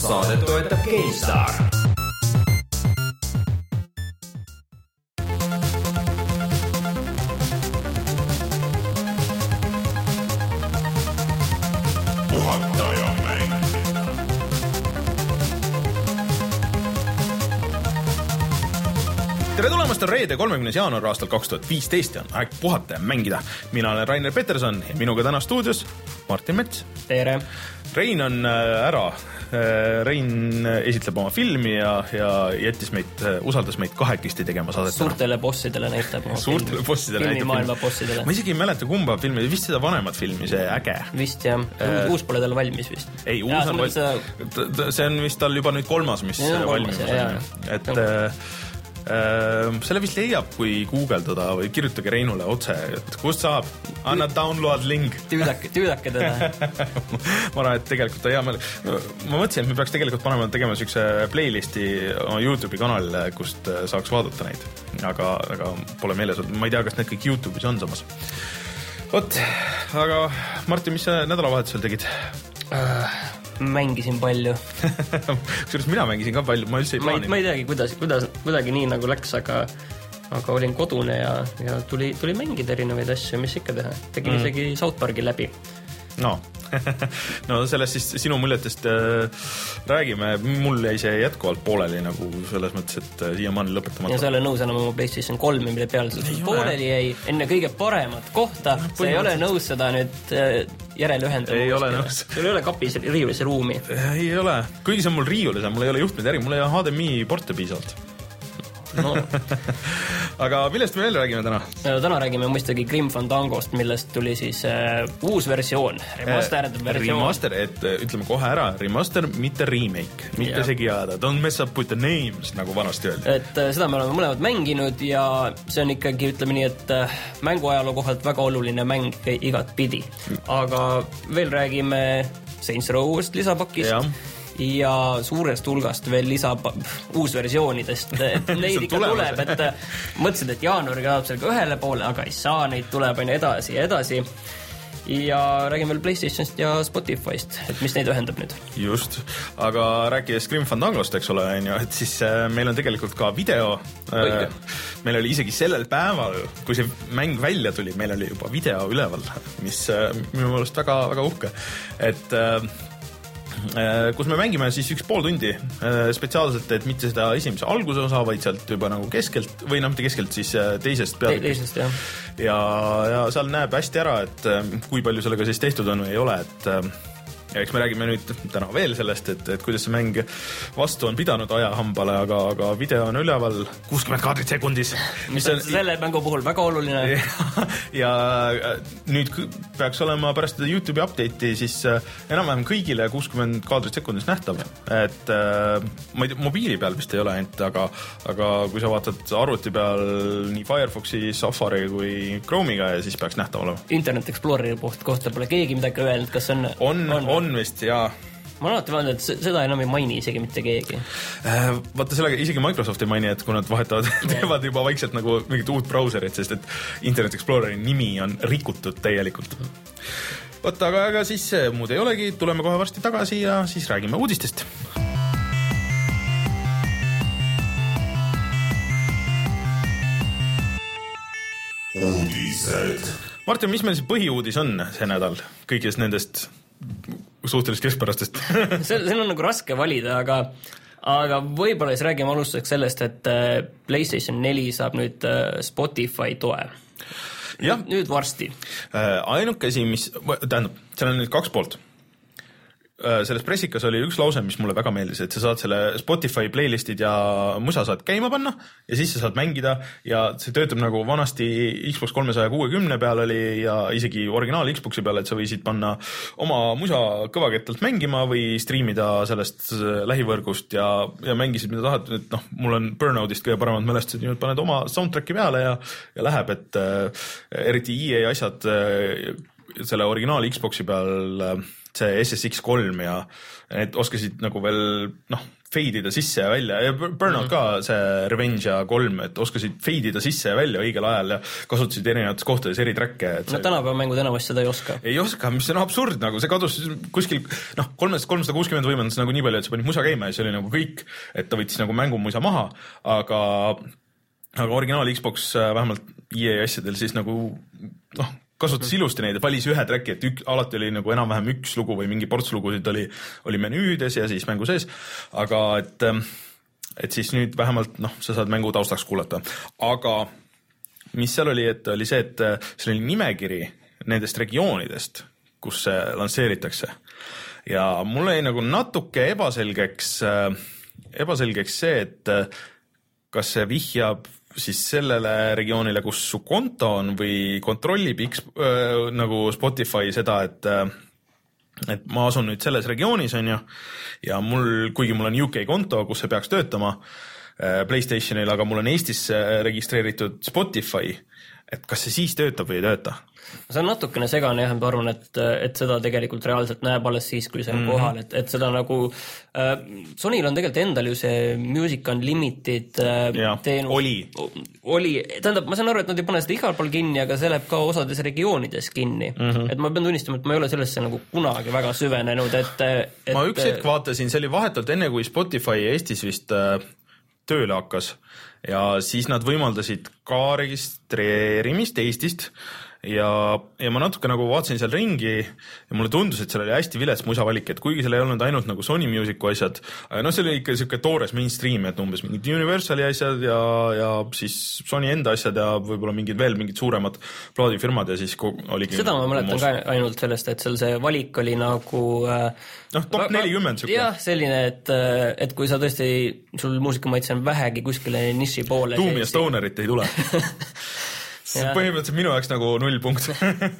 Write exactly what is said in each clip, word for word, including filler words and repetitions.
Saadet toetab GameStar. Tere tulemast, on reede kolmekümnes jaanuar aastal kaks tuhat viisteist ja on aeg puhata ja mängida. Mina olen Rainer Peterson ja minuga täna stuudios Martin Mets. Tere. Rein on ära. Rein esitleb oma filmi ja, ja jättis meid, usaldas meid kahekesti tegema saadet. Suurtele bossidele näitab. Suurtele bossidele näitab. Filmimaailma bossidele. Ma isegi ei mäleta kumba filmi, vist seda vanemat filmi, see äge. Vist jah, äh, uus pole tal valmis vist. Ei, uus ja, on valmis. Seda... See on vist tal juba nüüd kolmas, mis ja, valmis on. Et... Ja. Selle vist leiab, kui guugeldada või kirjutage Reinule otse, et kust saab, anna download link. Tüüdake, tüüdake teda. Ma arvan, et tegelikult ta hea meel. Ma mõtlesin, et me peaks tegelikult panema tegema sükse playlisti oma YouTube'i kanalile, kust saaks vaadata neid. Aga, aga pole meeles. Ma ei tea, kas need kõik YouTube'is on samas. Ot, aga Martin, mis sa nädalavahetusel tegid? Uh... Mängisin palju. Kusjuures mina mängisin ka palju, ma üldse ei plaaninud. Ma ei teagi, kuidas, kuidas, kuidagi nii nagu läks, aga, aga olin kodune ja, ja tuli, tuli mängida erinevaid asju, mis ikka teha. Tegin mm. isegi South Parki läbi. No, no sellest siis sinu muljetest äh, räägime. Mul jäi see jätkuvalt pooleli nagu selles mõttes, et äh, siiamaani lõpetamata. Ja sa ole nõus enam oma PlayStation kolme, mille peal pooleli jäi enne kõige paremat kohta. Sa ei ole nõus seda nüüd äh, järele ühendama. Ei ole nõus. Sul ei ole kapis riiulis ruumi. Ei ole. Kuigi see on mul riiulis, mul ei ole juhtmed äri, mul ei ole H D M I porte piisavalt. No. Aga millest me veel räägime täna? Täna räägime mõistagi Grim Fandangost, millest tuli siis uh, uus versioon, remaster versioon. Remaster, et ütleme kohe ära, remaster, mitte remake, mitte yeah. segi ajada. Don't mess up with the names, nagu vanasti öeldi. Et uh, seda me oleme mõlemad mänginud ja see on ikkagi, ütleme nii, et uh, mänguajaloo kohalt väga oluline mäng igat pidi. Aga veel räägime Saints Row'st lisapakist. Yeah. Ja suurest hulgast veel lisa uusversioonidest, et neid ikka tuleb, et mõtlesin, et jaanuariga saab sellega ühele poole, aga ei saa, neid tuleb aina edasi ja edasi. Ja räägime veel PlayStationist ja Spotify'st, et mis neid ühendab nüüd. Just, aga rääkides Grim Fandangost, eks ole, et siis meil on tegelikult ka video. Õige. Meil oli isegi sellel päeval, kui see mäng välja tuli, meil oli juba video üleval, mis minu meelest väga, väga uhke, et kus me mängime siis üks pool tundi spetsiaalselt, et mitte seda esimese alguse osa, vaid sealt juba nagu keskelt, või noh, mitte keskelt, siis teisest peale. Teisest, jah. Ja, ja seal näeb hästi ära, et kui palju sellega siis tehtud on või ei ole, et ja eks me räägime nüüd täna veel sellest, et, et kuidas see mäng vastu on pidanud ajahambale, aga, aga video on üleval kuuskümmend kaadrit sekundis. Mis on selle mängu puhul väga oluline. Ja, ja nüüd peaks olema pärast seda YouTube'i update'i siis enam-vähem kõigile kuuskümmend kaadrit sekundis nähtav. Et ma ei tea, mobiili peal vist ei ole ainult, aga, aga kui sa vaatad arvuti peal nii Firefoxi, Safari kui Chrome'iga ja siis peaks nähtav olema. Internet Exploreri kohta pole keegi midagi öelnud, kas on... On, on, on vist, jaa. Ma olen alati vaadanud, et seda enam ei maini isegi mitte keegi. Vaata sellega isegi Microsoft ei maini, et kui nad vahetavad, teevad juba vaikselt nagu mingit uut browserit, sest et Internet Exploreri nimi on rikutud täielikult. Vaata, aga, aga siis muud ei olegi, tuleme kohe varsti tagasi ja siis räägime uudistest. Uudised. Martin, mis meil see põhiuudis on see nädal kõigist nendest suhtelist keskpärastest? See on nagu raske valida, aga, aga võib-olla siis räägime alustuseks sellest, et PlayStation neli saab nüüd Spotify toe. Ja. Nüüd varsti. Ainuke asi, mis, tähendab, seal on nüüd kaks poolt. Selles pressikas oli üks lause, mis mulle väga meeldis, et sa saad selle Spotify playlistid ja musa saad käima panna ja siis sa saad mängida ja see töötab nagu vanasti Xbox kolmesaja kuuekümne peal oli ja isegi originaal Xboxi peal, et sa võisid panna oma musa kõvakettalt mängima või streamida sellest lähivõrgust ja, ja mängisid mida tahad, et noh, mul on Burnoutist kõige paremad mälestused, nüüd paned oma soundtracki peale ja, ja läheb, et äh, eriti E A asjad äh, selle originaal Xboxi peal äh, see S S X kolm ja need oskasid nagu veel noh, feidida sisse ja välja ja Burnout mm. ka see Revenge ja kolm, et oskasid feidida sisse ja välja õigel ajal ja kasutasid erinevates kohtades eri track'e. No tänapäeva mängud enamasti seda ei oska. Ei oska, mis on absurd, nagu see kadus kuskil noh, kolmsada kuuskümmend võimendas nagu nii palju, et sa panid musa käima ja see oli nagu kõik, et ta võttis nagu mängu musa maha, aga, aga originaal Xbox vähemalt E A asjadel siis nagu noh, kasutas ilusti neid ja valis ühe tracki, et ük, alati oli nagu enam-vähem üks lugu või mingi ports lugusid oli, oli menüüdes ja siis mängu sees, aga et, et siis nüüd vähemalt noh, sa saad mängu taustaks kuulata. Aga mis seal oli, et oli see, et see oli nimekiri nendest regioonidest, kus see lansseeritakse ja mulle jäi nagu natuke ebaselgeks, ebaselgeks see, et kas see vihjab siis sellele regioonile, kus su konto on või kontrollib X, äh, nagu Spotify seda, et, et ma asun nüüd selles regioonis on ju, ja mul, kuigi mul on U K konto, kus see peaks töötama äh, PlayStationil, aga mul on Eestis registreeritud Spotify, et kas see siis töötab või ei tööta? See on natukene segane jah, ma arvan, et, et seda tegelikult reaalselt näeb alles siis, kui see on mm-hmm. kohal, et, et seda nagu äh, Sonyl on tegelikult endal ju see Music Unlimited äh, ja, teenus. Oli. Oli. Tähendab, ma saan aru, et nad ei pane seda igal pool kinni, aga see läheb ka osades regioonides kinni. Mm-hmm. Et ma pean tunnistama, et ma ei ole sellesse nagu kunagi väga süvenenud, et, et ma üks hetk vaatasin, see oli vahetult enne, kui Spotify Eestis vist äh, tööle hakkas ja siis nad võimaldasid ka registreerimist Eestist ja, ja ma natuke nagu vaatasin seal ringi ja mulle tundus, et seal oli hästi vilets musavalik, et kuigi seal ei olnud ainult nagu Sony Musicu asjad, aga no see oli ikka siuke toores mainstream, et umbes mingid Universali asjad ja, ja siis Sony enda asjad ja võib-olla mingid veel mingid suuremad plaadifirmad ja siis oligi seda ma mäletan ka ainult sellest, et seal see valik oli nagu noh, top nelikümmend siuke. jah, selline, et, et kui sa tõesti, sul muusikamaitse on vähegi kuskile niši poole Doom ja Stonerit ei tule see ja. Põhimõtteliselt minu jaoks nagu null punkt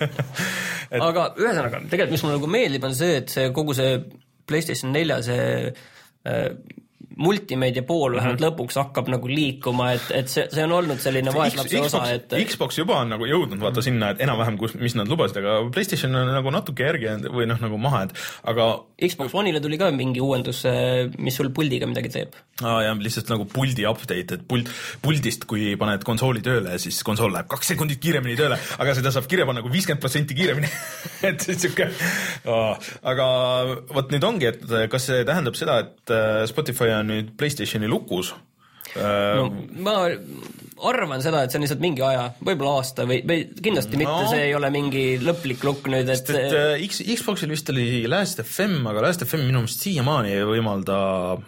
et... aga ühesõnaga, tegelikult mis mulle nagu meeldib on see, et see kogu see PlayStation nelja see äh, multimeedia pool vähemalt mm-hmm. lõpuks hakkab nagu liikuma, et, et see, see on olnud selline vaeslapse osa, et Xbox juba on nagu jõudnud vaata sinna, et enam-vähem, mis nad lubasid, aga PlayStation on nagu natuke järgi või noh, nagu maha, et aga Xbox One'ile tuli ka mingi uuendus, mis sul puldiga midagi teeb. Aa, ja lihtsalt nagu puldi update, et pult, puldist, kui paned konsooli tööle, siis konsool läheb kaks sekundit kiiremini tööle, aga seda saab kirja panna nagu viiskümmend protsenti kiiremini et see siuke aga võt nüüd ongi, et kas see tähendab seda, et Spotify on nüüd PlayStationi lukus? No, ma arvan seda, et see on lihtsalt mingi aja, võib-olla aasta või, või kindlasti no. mitte, see ei ole mingi lõplik lukk nüüd, et, et X, Xboxil vist oli Last F M, aga Last F M minu meelest siiamaani ei võimalda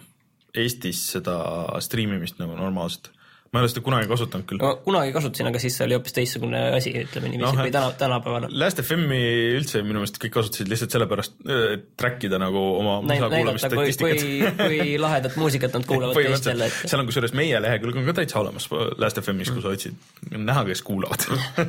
Eestis seda striimimist nagu normaalselt. Ma ei ole seda kunagi kasutanud küll. No, kunagi kasutasin, aga siis see oli hoopis teistsugune asi, ütleme nii, no, või täna, tänapäeval. Last F M-i üldse minu meelest kõik kasutasid lihtsalt sellepärast, et trackida nagu oma musa kuulamist statistikat. Kui, kui lahedat muusikat nad kuulavad teistele. Et... seal on kusjuures meie lehekülg on ka täitsa olemas Last F M-is, kui sa otsid. Näha, kes kuulavad.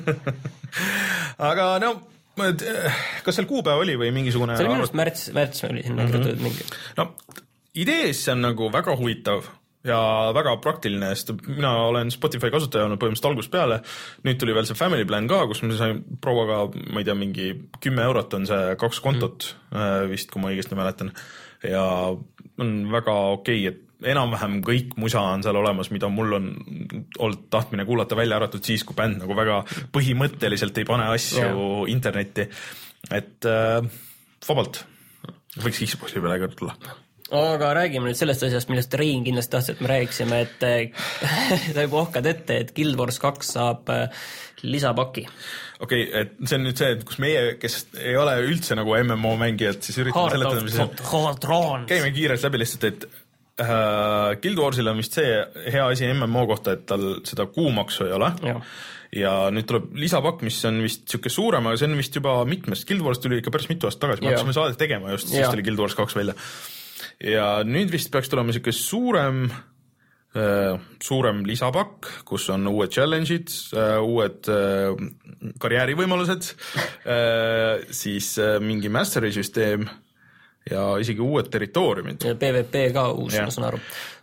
aga no, kas seal kuupäev oli või mingisugune... see oli minust märts, märts oli sinna mm-hmm. kirjutatud mingi. No, idees see on nagu väga huvitav ja väga praktiline, sest mina olen Spotify kasutaja olnud põhimõtteliselt algusest peale, nüüd tuli veel see Family Plan ka, kus ma sain prouaga, ma ei tea, mingi kümme eurot on see kaks kontot mm. vist, kui ma õigesti mäletan, ja on väga okei, et enam-vähem kõik musa on seal olemas, mida mul on olnud tahtmine kuulata välja arvatud siis, kui bänd nagu väga põhimõtteliselt ei pane asju yeah. internetti, et äh, vabalt võiks Xboxi peale ka tulla. Aga räägime nüüd sellest asjast, millest Rein kindlasti tahtsid, et me räägiksime, et ta juba ohkad ette, et Guild Wars kaks saab lisapaki. Okei, okay, et see on nüüd see, et kus meie, kes ei ole üldse nagu M M O mängijad, siis üritame seletada, käime kiirelt läbi lihtsalt, et uh, Guild Warsil on vist see hea asi M M O kohta, et tal seda kuumaksu ei ole. Ja. ja nüüd tuleb lisapakk, mis on vist siuke suurem, aga see on vist juba mitmest. Guild Wars tuli ikka päris mitu aastat tagasi, me hakkasime saadet tegema just, siis tuli Guild Wars kaks välja. Ja nüüd vist peaks tulema siuke suurem äh, suurem lisapakk, kus on uued challenge'id, äh, uued äh, karjäärivõimalused, äh, siis äh, mingi mastery süsteem ja isegi uued territooriumid. Ja P V P ka uus, ma saan aru.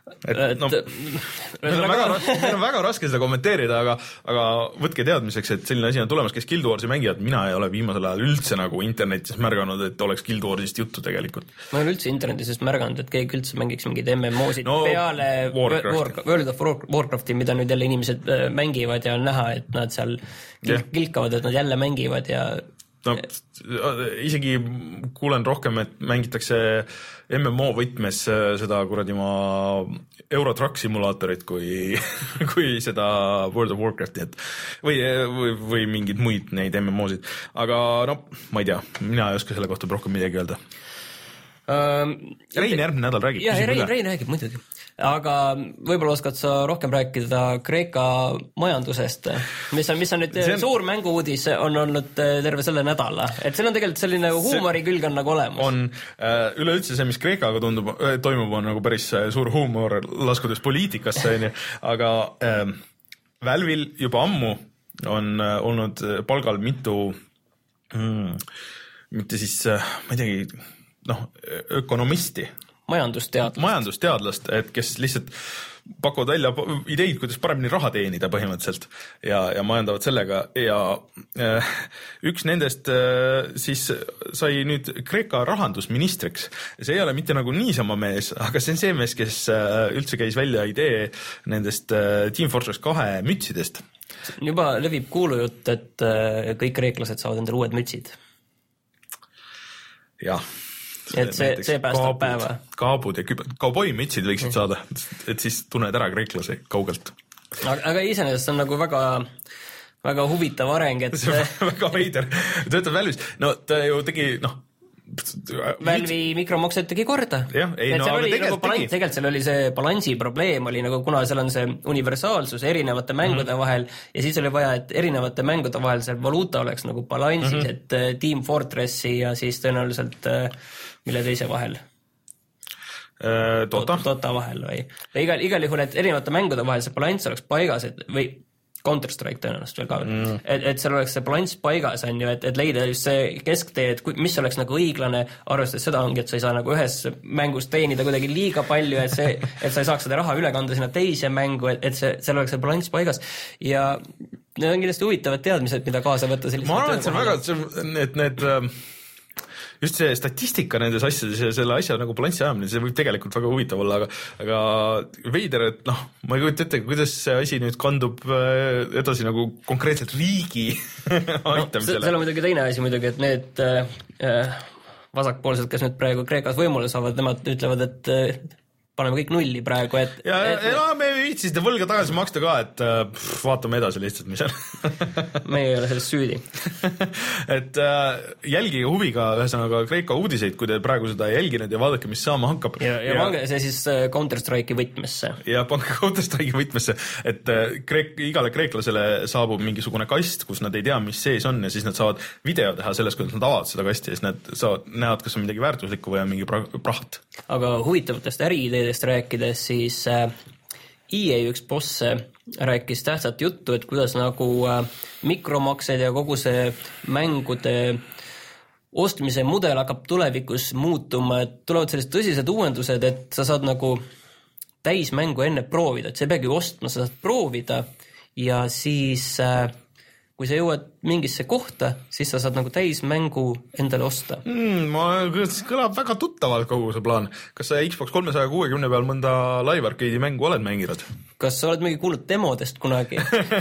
et no, meil on väga raske, meil on väga raske seda kommenteerida, aga, aga võtke teadmiseks, et selline asi on tulemas, kes Guild Warsi mängijad, mina ei ole viimasel ajal üldse nagu internetis märganud, et oleks Guild Warsist juttu tegelikult. Ma olen üldse internetis märganud, et keegi üldse mängiks mingid M M O-sid no, peale Warcraft. World of Warcrafti, mida nüüd jälle inimesed mängivad ja on näha, et nad seal yeah. kilkavad, et nad jälle mängivad ja no isegi kuulen rohkem, et mängitakse M M O võtmes seda kuradi ma Euro Truck simulaatorit kui, kui seda World of Warcrafti, et või, või, või mingid muid neid M M O-sid, aga no ma ei tea, mina ei oska selle kohta rohkem midagi öelda. Uh, Rein järgmine nädal räägib. Jah, Rein, Rein räägib muidugi. Aga võib-olla oskad sa rohkem rääkida Kreeka majandusest, mis on, mis on nüüd on... suur mänguuudis on olnud terve selle nädala, et seal on tegelikult selline huumori külg on nagu olemas. On üleüldse see, mis Kreekaga tundub, toimub, on nagu päris suur huumor laskudes poliitikasse, aga äh, Valve'il juba ammu on olnud palgal mitu mm, mitte siis, ma ei teagi, noh, ökonomisti, majandusteadlast. majandusteadlast, et kes lihtsalt pakuvad välja ideid, kuidas paremini raha teenida põhimõtteliselt ja, ja majandavad sellega ja äh, üks nendest äh, siis sai nüüd Kreeka rahandusministriks. See ei ole mitte nagu niisama mees, aga see on see mees, kes äh, üldse käis välja idee nendest äh, Team Fortress kahe mütsidest. Juba levib kuulujutt, et äh, kõik kreeklased saavad endale uued mütsid. Jah. Et see, see päästab kaabud, päeva. Kaabud ja küb... kauboi mütsid võiksid saada, et siis tunned ära kreeklase kaugelt. Aga, aga iseenesest on nagu väga, väga huvitav areng, et see on väga veider. Töötab Valve'is. No ta ju tegi, noh, Valve'i mikromaksed tegi korda. Jah, ei, no, oli nagu balans, tegelikult seal oli see balansi probleem, oli nagu kuna seal on see universaalsus erinevate mängude mm-hmm. vahel ja siis oli vaja, et erinevate mängude vahel see valuuta oleks nagu balansis, mm-hmm. et Team Fortressi ja siis tõenäoliselt mille teise vahel? Dota. Dota vahel või? Igal, igal juhul, et erinevate mängude vahel see balans oleks paigas, et või Counter-Strike tõenäoliselt veel ka, mm. et, et seal oleks see balanss paigas, on ju, et, et leida just see kesktee, et mis oleks nagu õiglane, arvestades seda ongi, et sa ei saa nagu ühes mängus teenida kuidagi liiga palju, et see, et sa ei saaks seda raha üle kanda sinna teise mängu, et, et see, seal oleks see balanss paigas ja need on kindlasti huvitavad teadmised, mida kaasa võtta. Ma arvan, et see on väga, et need just see statistika nendes asjades ja selle asja nagu balanssi ajamine, see võib tegelikult väga huvitav olla, aga, aga veider, et noh, ma ei kujuta ette, kuidas see asi nüüd kandub edasi nagu konkreetselt riigi aitamisele. No, seal on muidugi teine asi muidugi, et need äh, vasakpoolsed, kes nüüd praegu Kreekas võimule saavad, nemad ütlevad, et äh, paneme kõik nulli praegu, et... Ja, et, ja no, me viitsi seda võlga tagasi maksta ka, et pff, vaatame edasi lihtsalt, mis on. Me ei ole sellest süüdi. et äh, jälgige huviga ühesõnaga Kreeka uudiseid, kui te praegu seda jälginud ja vaadake, mis saama hakkab. Ja, ja, ja pange see siis Counter-Strike'i võtmesse. Ja pange Counter-Strike'i võtmesse, et kreek, igale kreeklasele saabub mingisugune kast, kus nad ei tea, mis sees on ja siis nad saavad video teha sellest, kuidas nad avavad seda kasti ja siis nad saavad, näevad, kas on midagi väärtuslikku või on mingi praht. Aga huvitavatest äriideedest rääkides, siis E A üks boss rääkis tähtsat juttu, et kuidas nagu mikromaksed ja kogu see mängude ostmise mudel hakkab tulevikus muutuma, et tulevad sellised tõsised uuendused, et sa saad nagu täismängu enne proovida, et sa ei peagi ostma, sa saad proovida ja siis kui sa jõuad mingisse kohta, siis sa saad nagu täismängu endale osta. Mm, ma, kõlab väga tuttavalt kogu see plaan. Kas sa Xbox kolmesaja kuuekümne peal mõnda Live Arcade'i mängu oled mänginud? Kas sa oled mingi kuulnud demodest kunagi?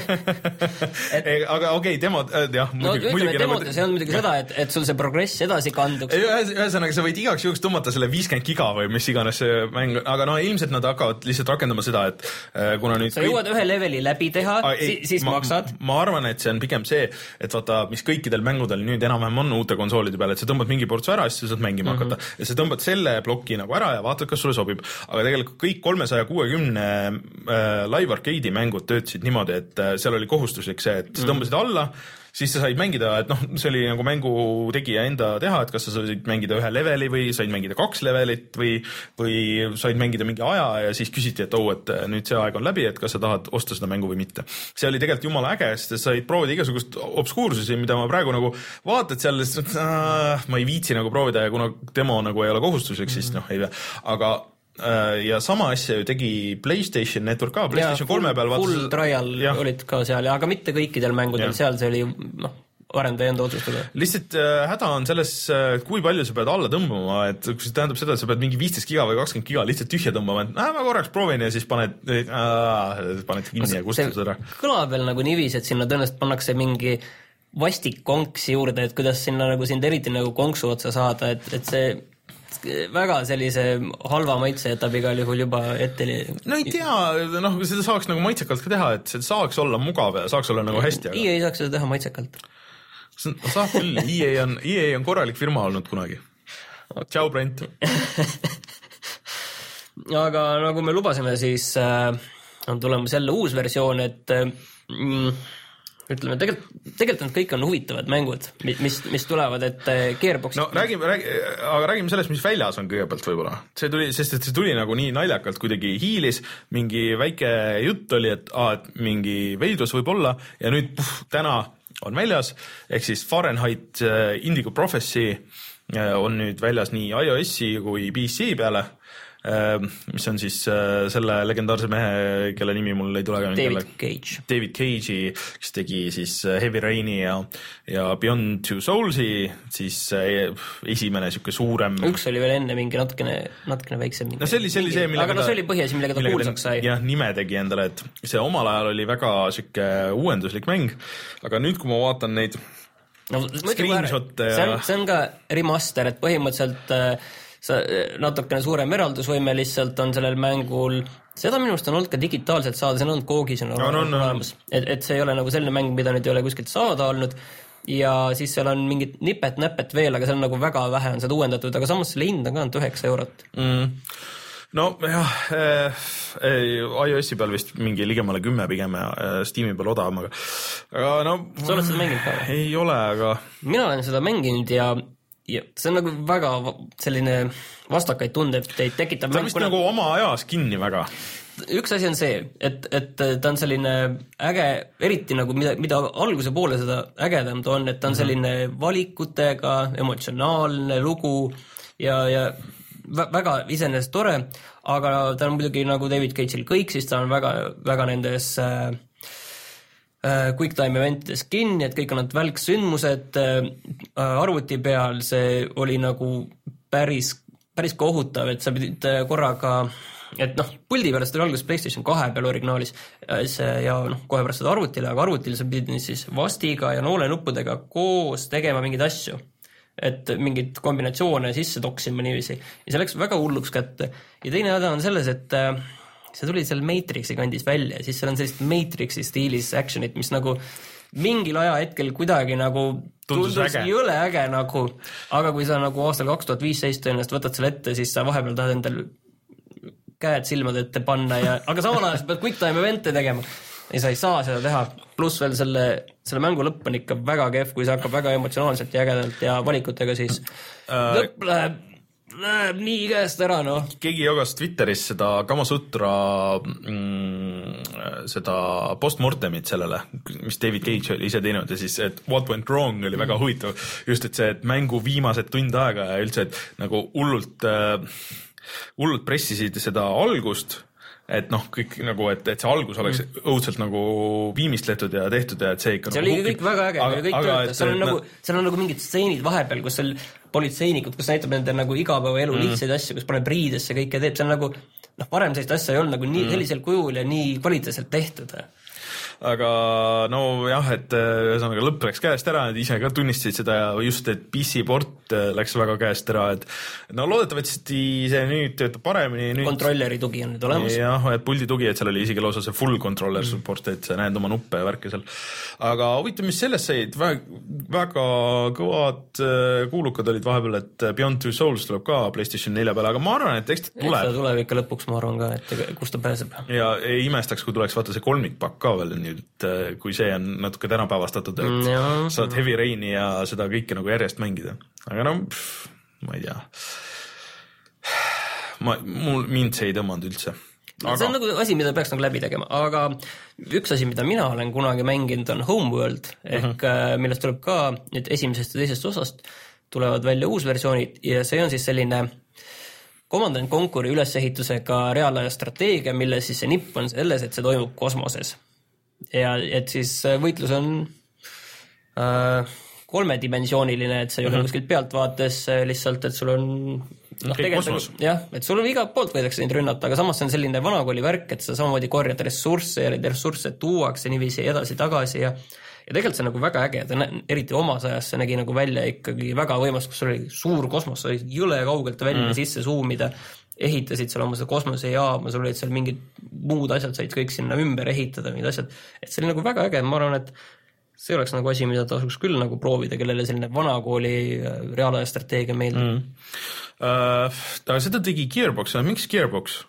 et... ei, aga okei, okay, demod, jah. No ütleme, et demod, see on muidugi seda, et, et sul see progress edasi kanduks. Ühesõnaga, sa võid igaks juhuks tõmmata selle viiskümmend giga või mis iganes see mäng, aga no ilmselt nad hakkavad lihtsalt rakendama seda, et kuna nüüd... Sa jõuad kõik... ühe leveli läbi teha, ah, ei, siis ma, maksad. Ma arvan, et see on pigem see, et vaata, mis kõikidel mängudel nüüd enam-vähem on uute konsoolide peale, et sa tõmbad mingi portsu ära, siis sa saad mängima mm-hmm. hakata. Ja sa tõmbad selle ploki nagu ära ja vaatad, kas sulle sobib. Aga tegelikult kõik kolmesaja kuuekümne äh, Live Arcade'i mängud töötasid niimoodi, et äh, seal oli kohustuslik see, et sa tõmbasid mm-hmm. alla, siis sa said mängida, et noh, see oli nagu mängu tegija enda teha, et kas sa said mängida ühe leveli või said mängida kaks levelit või, või said mängida mingi aja ja siis küsiti, et oh, et nüüd see aeg on läbi, et kas sa tahad osta seda mängu või mitte. See oli tegelikult jumala äge, sest said proovida igasugust obskuursusi, mida ma praegu nagu vaatad seal, äh, ma ei viitsi nagu proovida ja kuna demo nagu ei ole kohustuslik, siis noh, ei pea. Aga ja sama asja ju tegi PlayStation Network ka, PlayStation ja, kolme peal vaatas... Full trial ja. olid ka seal, aga mitte kõikidel mängudel, seal see oli noh, arendaja enda otsustada. Lihtsalt äh, häda on selles, äh, kui palju sa pead alla tõmbama, et kui see tähendab seda, et sa pead mingi viisteist giga või kakskümmend giga lihtsalt tühja tõmbama, et äh, ma korraks proovin ja siis paned, äh, paned kinni ja kustad seda. Kõlab veel nagu niivis, et sinna tõenäoliselt pannakse mingi vastik konks juurde, et kuidas sinna nagu sind eriti nagu konksu otsa saada, et, et see väga sellise halva maitse jätab igal juhul juba ette. No ei tea, noh, seda saaks nagu maitsekalt ka teha, et see saaks olla mugav ja saaks olla nagu hästi. Aga... E A ei saaks seda teha maitsekalt. Saab küll, E A on, E A on korralik firma olnud kunagi. Tšau, Brent. Aga nagu me lubasime, siis äh, on tulemas jälle uus versioon, et äh, ütleme, tegelikult, tegelikult need kõik on huvitavad mängud, mis, mis tulevad, et Gearboxid... No räägime, räägi, aga räägime sellest, mis väljas on kõigepealt võib-olla. See tuli, sest et see tuli nagu nii naljakalt kuidagi hiilis, mingi väike jutt oli, et, aa, et mingi veidus võib olla ja nüüd puh, täna on väljas, ehk siis Fahrenheit Indigo Prophecy on nüüd väljas nii iOS-i kui P C peale, mis on siis selle legendaarse mehe, kelle nimi mul ei tule. David Cage. David Cage'i, kes tegi siis Heavy Raini ja, ja Beyond Two Souls'i, siis esimene siuke suurem. Üks oli veel enne mingi natukene, natukene väiksem. No see oli, see oli see, millega aga no see oli põhjas, millega ta kuulsaks sai. Jah, nime tegi endale, et see omal ajal oli väga siuke uuenduslik mäng, aga nüüd, kui ma vaatan neid no, screenshot'e ja... See on, see on ka remaster, et põhimõtteliselt sa natukene suurem eraldusvõime lihtsalt on sellel mängul, seda minu arust on olnud ka digitaalselt saada, see on olnud koogis on no, no, no. olemas, et, et see ei ole nagu selline mäng, mida nüüd ei ole kuskilt saada olnud ja siis seal on mingid nipet-näpet veel, aga seal nagu väga vähe on seda uuendatud, aga samas selle hind on ka ainult üheksa eurot. Mm. No jah, eh, iOS-i peal vist mingi ligemale kümme pigem ja Steam'i peal odavam, aga, aga no... Sa oled seda mänginud ka? Ei ole, aga... Mina olen seda mänginud ja ja see on nagu väga selline vastakaid tundeid tekitab. Ta on vist kuna... nagu oma ajas kinni väga. Üks asi on see, et, et ta on selline äge, eriti nagu mida, mida alguse poole seda ägedam ta on, et ta on selline valikutega, emotsionaalne lugu ja, ja väga iseenesest tore, aga ta on muidugi nagu David Cage'il kõik, siis ta on väga, väga nendes... Äh, quick time eventides kinni, et kõik on nad välksündmused arvuti peal, see oli nagu päris, päris kohutav, et sa pidid korraga, et noh, puldi peale seda oli alguses PlayStation kahe peal originaalis ja noh, kohe pärast seda arvutile, aga arvutile sa pidid siis vastiga ja noolenuppudega koos tegema mingeid asju, et mingid kombinatsioone sisse toksima niiviisi ja see läks väga hulluks kätte ja teine häda on selles, et see tuli seal Matrixi kandis välja ja siis seal on sellist Matrixi stiilis actionit, mis nagu mingil aja hetkel kuidagi nagu tundus jõle äge nagu, aga kui sa nagu aastal kaks tuhat viisteist ennast võtad selle ette, siis sa vahepeal tahad endal käed silmad ette panna ja, aga samal ajal sa pead quick time event'e tegema ja sa ei saa seda teha, pluss veel selle, selle mängu lõpp on ikka väga kehv, kui see hakkab väga emotsionaalselt ja ägedalt ja valikutega, siis uh, lõpp läheb Läheb nii käest ära, noh. Keegi jagas Twitteris seda Kamasutra mm, seda postmortemit sellele, mis David Cage oli ise teinud ja siis, et what went wrong oli väga huvitav. Just, et see, et mängu viimased tund aega ja üldse, et nagu hullult, äh, hullult pressisid seda algust, et noh, kõik nagu, et, et see algus oleks mm. õudselt nagu viimistletud ja tehtud ja et see ikka... See nagu oli hukib. Kõik väga äge, aga, kõik aga, töötas. Seal on, nagu, seal on nagu mingid stseenid vahepeal, kus seal politseinikud, kus näitab nende nagu igapäeva elu mm. lihtsaid asju, kus paneb riidesse kõike teeb, see on nagu, noh, varem sellist asja ei olnud nagu nii mm. sellisel kujul ja nii kvaliteetselt tehtud. Aga no jah, et ühesõnaga lõpp läks käest ära, et ise ka tunnistasid seda ja just, et P C port läks väga käest ära, et no loodetavasti see nüüd töötab paremini. Nüüd... Kontrolleri tugi on nüüd olemas. Jah, et puldi tugi, et seal oli isegi lausa see full controller mm. support, et sa näed oma nuppe ja värke seal. Aga huvitav, mis sellest said, väga, väga kõvad kuulukad olid vahepeal, et Beyond Two Souls tuleb ka PlayStation nelja peale, aga ma arvan, et eks ta tuleb. Eks ta tuleb ikka lõpuks, ma arvan ka, et kus ta pääseb. Ja ei imestaks, kui tuleks vaata see kolmikpakk ka veel nüüd, kui see on natuke tänapäevastatud, et ja, saad Heavy Raini ja seda kõike nagu järjest mängida. Aga no, pff, ma ei tea. Ma, mul, mind see ei tõmmanud üldse. Aga... See on nagu asi, mida peaks nagu läbi tegema, aga üks asi, mida mina olen kunagi mänginud, on Homeworld, ehk uh-huh. millest tuleb ka nüüd esimesest ja teisest osast tulevad välja uusversioonid ja see on siis selline Command and Conquer'i ülesehitusega reaalaja strateegia, mille siis see nipp on selles, et see toimub kosmoses. Ja et siis võitlus on äh, kolmedimensiooniline, et see ei ole mm-hmm. kuskilt pealtvaates lihtsalt, et sul on noh, okay, kosmos. Jah, et sul on igalt poolt võidakse neid rünnata, aga samas see on selline vanakooli värk, et sa samamoodi korjad ressursse ja neid ressursse tuuakse niiviisi edasi-tagasi ja ja tegelikult see on nagu väga äge, et eriti omas ajas see nägi nagu välja ikkagi väga võimas, kus oli suur kosmos, oli jõle kaugelt välja mm. sisse suumida, ehitasid seal oma seda kosmosejaama, sul olid seal mingid muud asjad, said kõik sinna ümber ehitada, mingid asjad, et see oli nagu väga äge, ma arvan, et see oleks nagu asi, mida tasuks küll nagu proovida, kellele selline vanakooli reaalaja strateegia meeldib mm.. Uh, aga seda tegi Gearbox, miks Gearbox?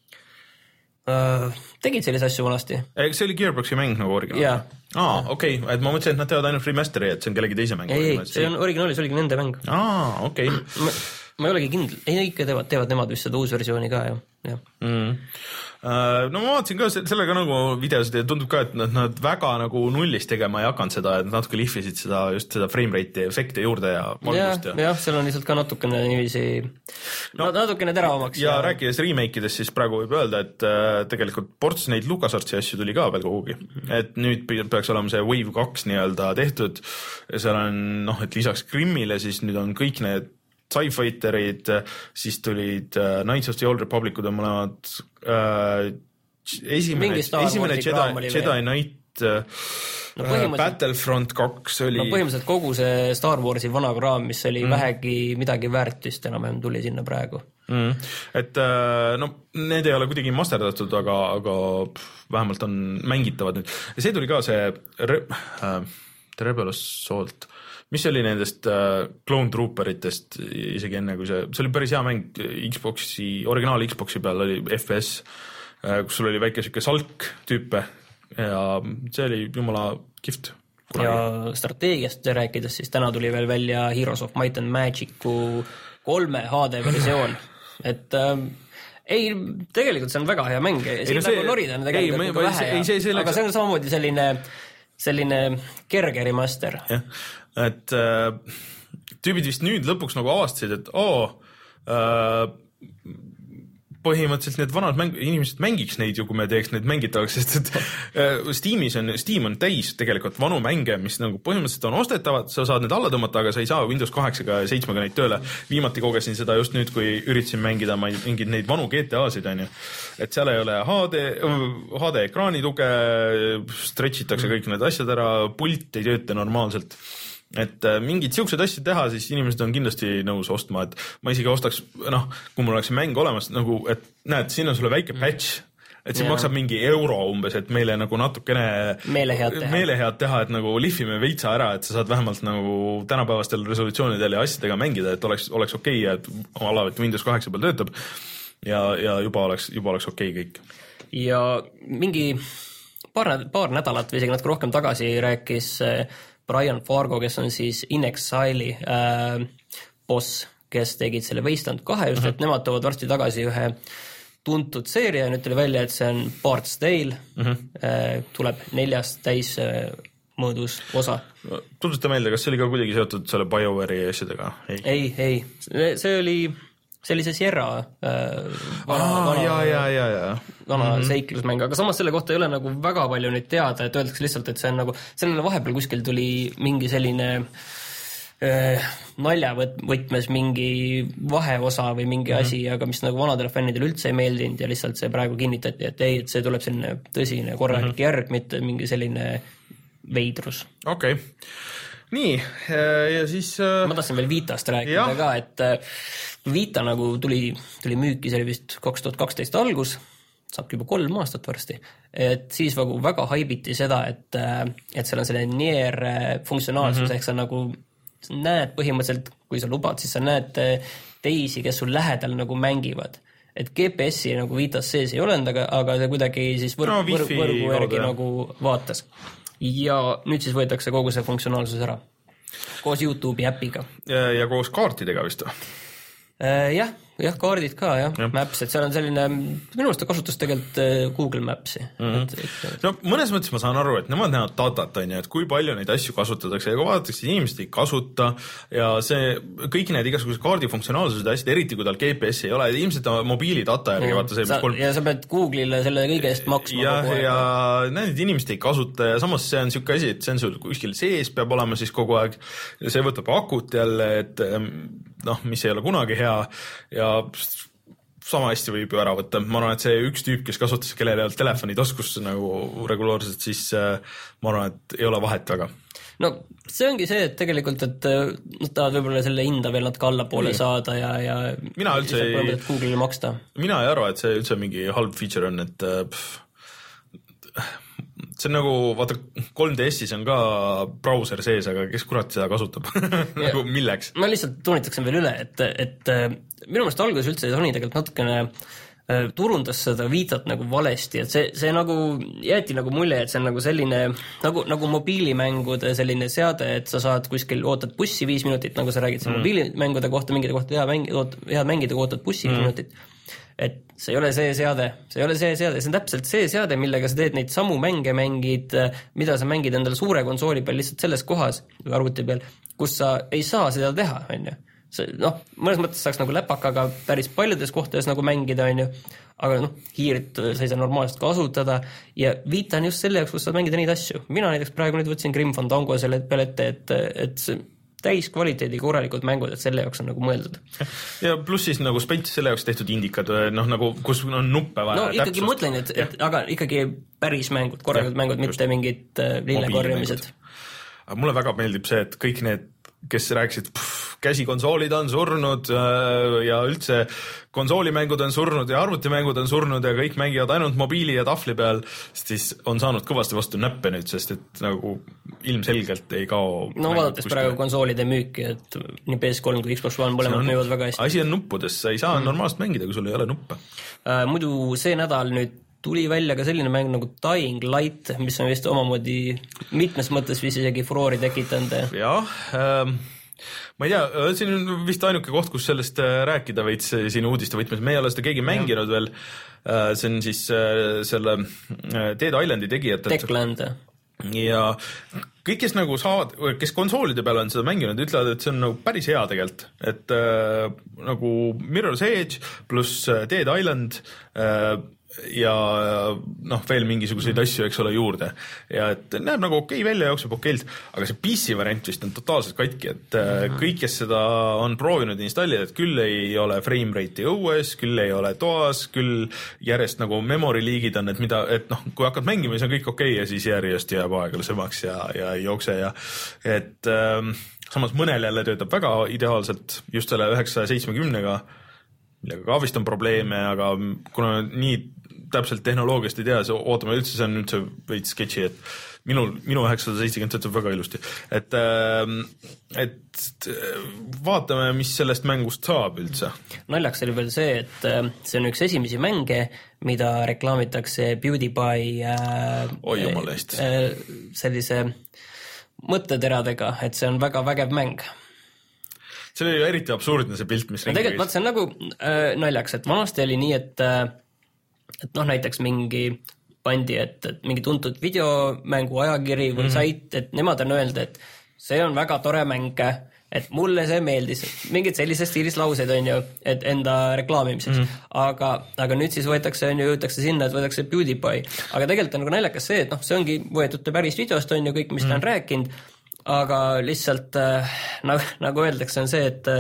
Uh, tegid sellise asju vanasti. See oli Gearboxi mäng nagu originaal? Jaa. Aa, okei, okay. Et ma mõtlesin, et nad teevad ainult remasteri, et see on kellegi teise mäng. Ei, ei, see on originaalis, oligi nende mäng. Aa, okei. Okay. Ma, ma ei olegi kindel, ei, ikka teevad, teevad nemad vist seda uus versiooni ka, jah. Ja. Mm. Uh, no ma vaatasin ka sellega nagu videosid ja tundub ka, et nad, nad väga nagu nullist tegema ei hakanud seda, et natuke lihvisid seda, just seda frame rate'i efekte juurde ja valgust. Ja, ja seal on lihtsalt ka natukene niiviisi no, natukene teravamaks. Ja, ja rääkides remake-idest, siis praegu võib öelda, et uh, tegelikult ports neid LucasArtsi asju tuli ka veel kuhugi. Et nüüd peaks olema see Wave kaks nii-öelda tehtud ja seal on, noh, et lisaks Grimmile siis nüüd on kõik need Sci-Fighterid, siis tulid uh, Knights of the Old Republicud on mõlemad uh, esimene, esimene Jedi, Jedi Knight uh, no, Battlefront kaks oli no põhimõtteliselt kogu see Star Warsi vana kraam, mis oli mm. vähegi midagi väärtust enam-vähem tuli sinna praegu mm. et uh, no need ei ole kuidagi masterdatud, aga, aga vähemalt on mängitavad nüüd ja see tuli ka see re, uh, The Rebel Assault mis oli nendest äh, Clone Trooperitest isegi enne, kui see, see oli päris hea mäng Xboxi, originaal Xboxi peal oli F P S, äh, kus sul oli väike siuke salk tüüpe ja see oli jumala kihvt. Ja strateegiast rääkides, siis täna tuli veel välja Heroes of Might and Magicu kolme H D versioon, et äh, ei, tegelikult see on väga hea mäng, siin ei, nagu Norida on tegelikult ei, nagu vähe, ei, see, see aga see on samamoodi selline selline kerge remaster. Jah, et äh, tüübid vist nüüd lõpuks nagu avastasid, et oo, äh, põhimõtteliselt need vanad mäng, inimesed mängiks neid ju, kui me teeks neid mängitavaks, sest et äh, Steamis on, Steam on täis tegelikult vanu mänge, mis nagu põhimõtteliselt on ostetavad, sa saad need alla tõmmata, aga sa ei saa Windows kaheksaga ja seitsmega neid tööle. Viimati kogesin seda just nüüd, kui üritasin mängida mingid neid vanu G T A-sid, on ju. Et seal ei ole H D, H D ekraani tuge, stretchitakse kõik need asjad ära, pult ei tööta normaalselt. Et mingid siuksed asjad teha, siis inimesed on kindlasti nõus ostma, et ma isegi ostaks, noh, kui mul oleks mäng olemas, nagu, et näed, siin on sulle väike patch, et see ja. maksab mingi euro umbes, et meile nagu natukene meelehead teha. meelehead teha, et nagu lihvime veitsa ära, et sa saad vähemalt nagu tänapäevastel resolutsioonidel ja asjadega mängida, et oleks, oleks okei okay, et ala, et Windows kaheksa peal töötab ja, ja juba oleks, juba oleks okei okay kõik. Ja mingi paar, paar nädalat või isegi natuke rohkem tagasi rääkis Brian Fargo, kes on siis In Exile'i äh, boss, kes tegid selle Wasteland kahe just, uh-huh. et nemad toovad varsti tagasi ühe tuntud seeria ja nüüd tuli välja, et see on Bard's Tale, uh-huh. äh, tuleb neljas täis äh, mõõdus osa. Tuldusta meelde, kas see oli ka kuidagi seotud selle BioWare'i asjadega? Ei, ei, ei. see oli sellise Sierra äh, vana, ah, vana, ja, ja, ja, ja. vana mm-hmm. seiklusmäng, aga samas selle kohta ei ole nagu väga palju nüüd teada, et öeldakse lihtsalt, et see on nagu, selline vahepeal kuskil tuli mingi selline äh, naljavõtmes mingi vaheosa või mingi mm-hmm. asi, aga mis nagu vanadele fännidele üldse ei meeldinud ja lihtsalt see praegu kinnitati, et ei, et see tuleb selline tõsine korralik mm-hmm. järg, mitte mingi selline veidrus. Okei. Okay. Nii, ja siis äh... ma tahtsin veel Vitast rääkida ja. ka, et äh, Vita nagu tuli, tuli müüki, see oli vist kaks tuhat kaksteist algus, saabki juba kolm aastat varsti, et siis nagu väga haibiti seda, et, et seal on selline near funktsionaalsus, mm-hmm. ehk sa nagu näed põhimõtteliselt, kui sa lubad, siis sa näed teisi, kes sul lähedal nagu mängivad. Et G P S-i nagu Vitas sees ei olnud, aga, aga see kuidagi siis võrgu, no, võrgu, võrgu järgi nagu vaatas. Ja nüüd siis võetakse kogu see funktsionaalsus ära. Koos YouTube'i äpiga. Ja, ja koos kaartidega vist või? Jah, jah, kaardid ka, jah, ja. Maps, et seal on selline, minu arust ta kasutas tegelikult Google Mapsi. Mm-hmm. Et, et, no mõnes mõttes ma saan aru, et nemad näevad datat, on ju, et kui palju neid asju kasutatakse ja kui vaadatakse, inimesed ei kasuta ja see, kõik need igasugused kaardi funktsionaalsused ja asjad, eriti kui tal G P S ei ole, ilmselt mobiilidata järgi vaata see, mis kolm... ja sa pead Google'ile selle kõige eest maksma. Ja, ja need inimesed ei kasuta ja samas see on siuke asi, et see on sul kuskil sees peab olema siis kogu aeg ja see võtab akut jälle, et noh, mis ei ole kunagi hea ja sama hästi võib ju ära võtta. Ma arvan, et see üks tüüp, kes kasutas, kellel ei olnud telefoni taskus nagu regulaarselt, siis ma arvan, et ei ole vahet väga. No see ongi see, et tegelikult, et nad tahavad võib-olla selle hinda veel natuke allapoole mm. saada ja, ja mina üldse ei, Google'ile maksta. Mina ei arva, et see üldse mingi halb feature on, et pff, see on nagu, vaata, kolm D S-is on ka brauser sees, aga kes kurat seda kasutab? nagu milleks? Ma lihtsalt tunnitaksin veel üle, et, et minu meelest alguses üldse Sony tegelikult natukene turundas seda viitat nagu valesti, et see, see nagu jäeti nagu mulje, et see on nagu selline nagu, nagu mobiilimängude selline seade, et sa saad kuskil, ootad bussi viis minutit, nagu sa räägid mm. mobiilimängude kohta, mingide kohta hea, mängi, oot, hea mängida, kui ootad bussi mm. viis minutit. Et see ei ole see seade, see ei ole see seade, see on täpselt see seade, millega sa teed neid samu mänge mängid, mida sa mängid endale suure konsooli peal lihtsalt selles kohas, arvuti peal, kus sa ei saa seda teha, on ju. noh, mõnes mõttes saaks nagu läpakaga päris paljudes kohtades nagu mängida, on ju, aga noh, hiirt sa ei saa normaalselt kasutada ja Vita on just selle jaoks, kus saad mängida neid asju. Mina näiteks praegu nüüd võtsin Grim Fandango selle peale ette, et, et see täis kvaliteedi korralikud mängud, et selle jaoks on nagu mõeldud. Ja pluss siis nagu spents selle jaoks tehtud indikad, noh nagu, kus on nuppe vaja. No ikkagi täpsust. Mõtlen, et, et aga ikkagi päris mängud, korralikud ja, mängud, mitte mingid lillekorjamised. Mulle väga meeldib see, et kõik need, kes rääkisid, pff, käsikonsoolid on surnud ja üldse konsoolimängud on surnud ja arvutimängud on surnud ja kõik mängivad ainult mobiili ja tahvli peal, siis on saanud kõvasti vastu näppe nüüd, sest et nagu ilmselgelt ei kao. No vaadates praegu konsoolide müüki, et nii P S kolm kui Xbox One mõlemad müüvad väga hästi. Asi on nuppudes, sa ei saa mm. normaalselt mängida, kui sul ei ole nuppe. Äh, muidu see nädal nüüd tuli välja ka selline mäng nagu Dying Light, mis on vist omamoodi mitmes mõttes vist isegi furoori tekitanud. Jah, ähm, ma ei tea, siin on vist ainuke koht, kus sellest rääkida veits siin uudiste võtmes. Me ei ole seda keegi mänginud ja. veel. See on siis selle Dead Islandi tegijad. Techland. Ja kõik, kes nagu saavad, kes konsoolide peal on seda mänginud, ütlevad, et see on nagu päris hea tegelikult. Et äh, nagu Mirror's Edge pluss Dead Island äh, ja noh, veel mingisuguseid mm. asju, eks ole, juurde. Ja et näeb nagu okei välja, jookseb okeilt, aga see P C variant vist on totaalselt katki, et mm. kõik, kes seda on proovinud installida, et küll ei ole frame rate'i õues, küll ei ole toas, küll järjest nagu memory liigid on, et mida, et noh, kui hakkad mängima, siis on kõik okei ja siis järjest jääb aeglasemaks ja, ja ei jookse ja et ähm, samas mõnel jälle töötab väga ideaalselt just selle üheksasaja seitsmekümnega, millega ka vist on probleeme, aga kuna nii täpselt tehnoloogiast ei tea, see ootame üldse, see on üldse veits sketši, et minul, minu üheksasada seitsekümmend töötab väga ilusti. Et, et vaatame, mis sellest mängust saab üldse. Naljaks oli veel see, et see on üks esimesi mänge, mida reklaamitakse PewDiePie äh, Oi, jumal eest. Äh, sellise mõtteteradega, et see on väga vägev mäng. See oli eriti absurdne see pilt, mis no, tegelikult vaat see on nagu äh, naljaks, et vanasti oli nii, et äh, et noh, näiteks mingi pandi, et, et mingi tuntud videomängu ajakiri või mm. sait, et nemad on öelnud, et see on väga tore mäng, et mulle see meeldis. Mingid sellised stiilis laused on ju, et enda reklaamimiseks. Mm. Aga, aga nüüd siis võetakse, on ju, jõutakse sinna, et võetakse PewDiePie. Aga tegelikult on nagu naljakas see, et noh, see ongi võetud päris videost, on ju, kõik, mis mm. ta on rääkinud, aga lihtsalt äh, nagu, nagu öeldakse, on see, et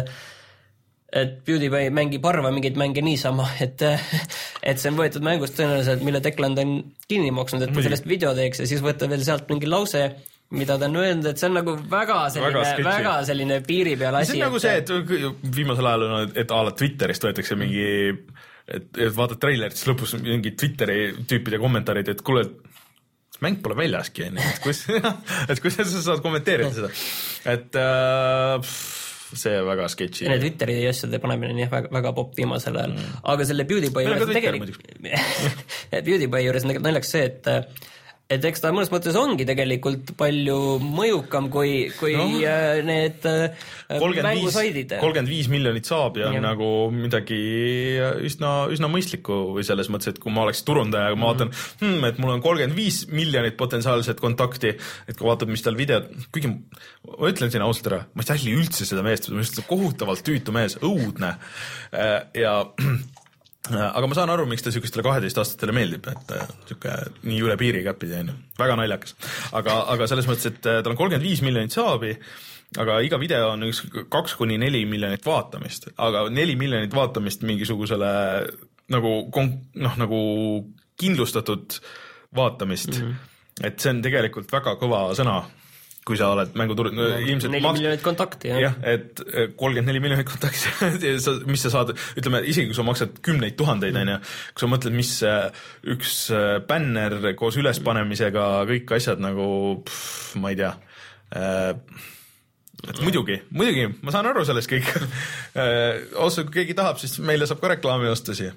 et PewDiePie mängib harva mingeid mänge niisama, et, et see on võetud mängust tõenäoliselt, mille Techland on kinni maksnud, et ta sellest video teeks ja siis võtta veel sealt mingi lause, mida ta on öelnud, et see on nagu väga selline, väga, väga selline piiri peal asi. See on nagu see, et viimasel ajal on, et ala Twitterist võetakse mingi, et, et vaatad trailerit, siis lõpus mingi Twitteri tüüpide kommentaarid, et kuule, mäng pole väljaski, et kus, et kus sa saad kommenteerida seda. Et äh, see väga sketši. Ja need Twitteri asjade panemine nii väga, väga popp viimasel ajal. Mm. Aga selle PewDiePie juures tegelikult PewDiePie juures naljaks see, et et eks ta mõnes mõttes ongi tegelikult palju mõjukam kui, kui no. need mängusaidid. kolmkümmend viis miljonit saab ja, ja. nagu midagi üsna, üsna mõistlikku või selles mõttes, et kui ma oleks turundaja ja ma vaatan, mm. hmm, et mul on kolmkümmend viis miljonit potentsiaalset kontakti, et kui vaatad, mis tal videod, kuigi ma ütlen siin ausalt ära, ma ei salli üldse seda meest, ma ütlen kohutavalt tüütu mees, õudne ja aga ma saan aru, miks ta sükestele kaheteistaastastele meeldib, et siuke nii üle piiri käppidi on ju, väga naljakas. Aga, aga selles mõttes, et tal on kolmkümmend viis miljonit saabi, aga iga video on üks kaks kuni neli miljonit vaatamist, aga neli miljonit vaatamist mingisugusele nagu, noh, nagu kindlustatud vaatamist, mm-hmm. et see on tegelikult väga kõva sõna, kui sa oled mänguturud no, ilmselt neli maks... miljonit kontakti, jah. jah, et kolmkümmend neli miljonit kontakti, mis sa saad, ütleme, isegi kui sa maksad kümneid tuhandeid, mm. on, kui sa mõtled, mis üks bänner koos ülespanemisega, kõik asjad nagu, pff, ma ei tea, äh, et muidugi, muidugi, ma saan aru sellest kõik. Ossa, kui keegi tahab, siis meile saab ka reklaami osta siia.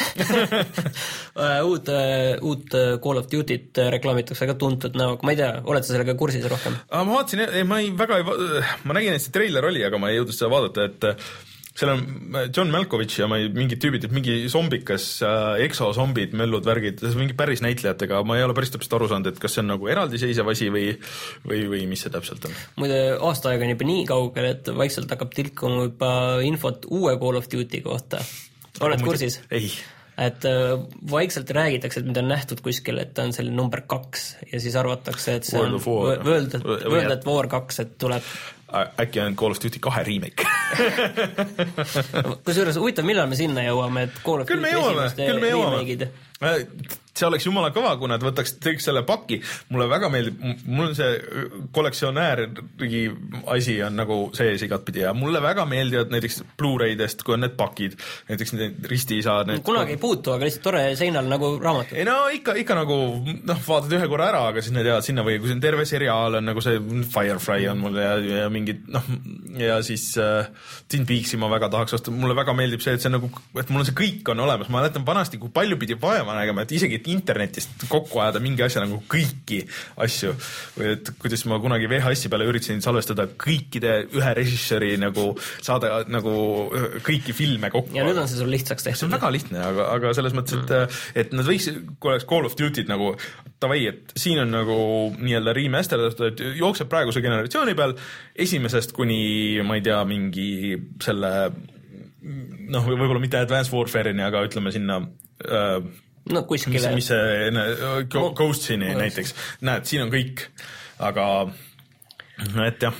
uut, uut Call of Duty't reklaamitakse ka tuntud näoga, ma ei tea, oled sa sellega kursis rohkem? Ma vaatasin, ma ei väga ei, ma nägin, et see treiler oli, aga ma ei jõudnud seda vaadata, et seal on John Malkovich ja ma ei, mingid tüübid, mingi zombikas, äh, exozombid, möllud, värgid, mingi päris näitlejatega, ma ei ole päris täpselt aru saanud, et kas see on nagu eraldiseisev asi või, või, või mis see täpselt on. Muide, aasta aega on juba nii kaugel, et vaikselt hakkab tilkuma juba infot uue Call of Duty kohta. Oled kursis? Ei. Et äh, vaikselt räägitakse, et mida on nähtud kuskil, et on selline number kaks ja siis arvatakse, et see World on World, World at War kaks, et tuleb äkki on Call of Duty kahe remake. Kusjuures huvitav, millal me sinna jõuame, et Call of Duty esimeste remake'id? See oleks jumala kõva, kui nad võtaks teeks selle paki. Mulle väga meeldib, mul on see kollektsionääri asi on nagu sees igatpidi ja mulle väga meeldivad näiteks Blu-raydest, kui on need pakid, näiteks need ristiisad. Need kunagi ei puutu, aga lihtsalt tore seinal nagu raamatud. Ei no ikka, ikka nagu, noh, vaatad ühe korra ära, aga siis need jäävad sinna või kui see on terve seriaal, on nagu see Firefly on mul ja, ja mingid, noh, ja siis äh, Twin Peaksi ma väga tahaks osta. Mulle väga meeldib see, et see nagu, et mul on see kõik on olemas. Ma mäletan vanasti, kui palju pidi vaeva nägema, et isegi internetist kokku ajada mingi asja nagu kõiki asju. Või et kuidas ma kunagi V H S-i peale üritasin salvestada kõikide ühe režissööri nagu saada nagu kõiki filme kokku. Ja nüüd on see sul lihtsaks tehtud. See on väga lihtne, aga, aga selles mõttes, et, et nad võiks, kui oleks Call of Duty't nagu tavai, et siin on nagu nii-öelda remasterdatud, et jookseb praeguse generatsiooni peal esimesest kuni, ma ei tea, mingi selle noh, võib-olla mitte Advanced Warfare'ini, aga ütleme sinna äh, no kuskile. Mis, mis see Ghost'ini no, näiteks. Näed, siin on kõik. Aga, et jah.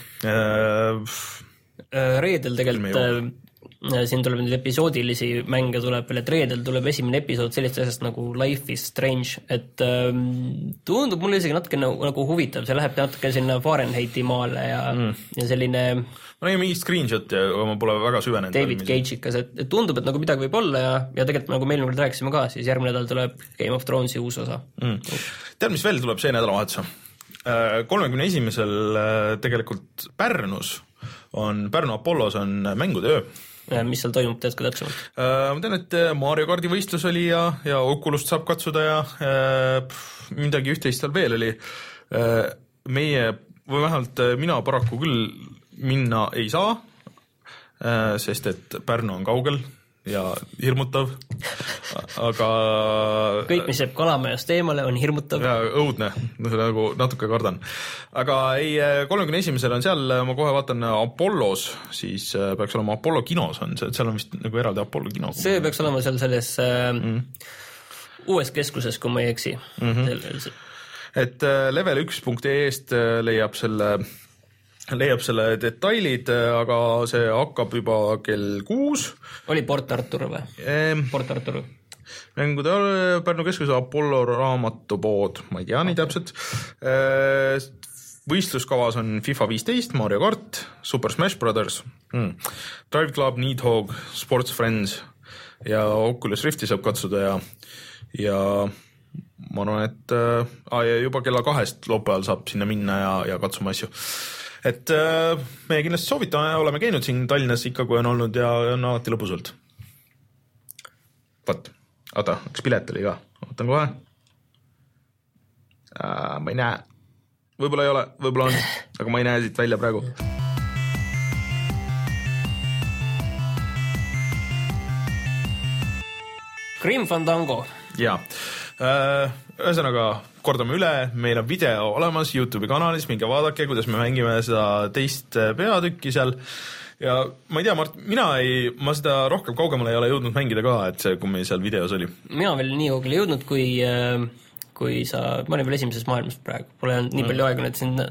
Äh, reedel tegelikult, siin tuleb nüüd episoodilisi mänge tuleb veel, et reedel tuleb esimene episood sellist asjast nagu Life is Strange, et ähm, tundub mulle isegi natuke nagu, nagu huvitav, see läheb natuke sinna Fahrenheiti maale ja, mm. ja selline ma nägin mingi screenshot ja ma pole väga süvenenud. David Cage'ikas, et, et tundub, et nagu midagi võib olla ja, ja tegelikult nagu meil nüüd rääkisime ka, siis järgmine nädal tuleb Game of Thronesi uus osa. Mm. Tead, mis veel tuleb see nädalavahetus? kolmekümne esimesel tegelikult Pärnus on, Pärnu Apollos on mängude öö. Ja, mis seal toimub, tead ka täpsemalt? Ma tean, et Mario Kardi võistlus oli ja, ja Oculust saab katsuda ja pff, midagi üht-teist seal veel oli. Meie, või vähemalt mina paraku küll minna ei saa, sest et Pärnu on kaugel ja hirmutav, aga kõik, mis jääb Kalamajast eemale, on hirmutav. Ja õudne, nagu natuke kardan. Aga ei, kolmekümne esimesel on seal, ma kohe vaatan Apollos, siis peaks olema Apollo kinos, on see, seal on vist nagu eraldi Apollo kino. See peaks olema seal selles äh, mm. uues keskuses, kui ma ei eksi. Mm-hmm. Et level üks punkt ee-st leiab selle leiab selle detailid, aga see hakkab juba kell kuus. Oli Port Artur või? Ehm, Port Artur. Mängude Pärnu keskuse Apollo raamatupood, ma ei tea nii täpselt. Võistluskavas on FIFA viisteist, Mario Kart, Super Smash Brothers, mm. Drive Club, Needhog, Sports Friends ja Oculus Rifti saab katsuda ja, ja ma arvan, et äh, juba kella kahest loopeal saab sinna minna ja, ja katsuma asju. Et äh, meie kindlasti soovitame, oleme käinud siin Tallinnas ikka, kui on olnud ja on alati lõbusalt. Vaat, oota, üks pilet oli ka, ootan kohe. äh, ma ei näe, võib-olla ei ole, võib-olla on, aga ma ei näe siit välja praegu. Grim Fandango. Jaa, ühesõnaga kordame üle, meil on video olemas YouTube'i kanalis, minge vaadake, kuidas me mängime seda teist peatükki seal ja ma ei tea, Mart, mina ei, ma seda rohkem kaugemale ei ole jõudnud mängida ka, et see, kui meil seal videos oli. Mina veel nii kaugele jõudnud, kui, kui sa, ma olin veel esimeses maailmas praegu, pole nii palju aega nüüd siin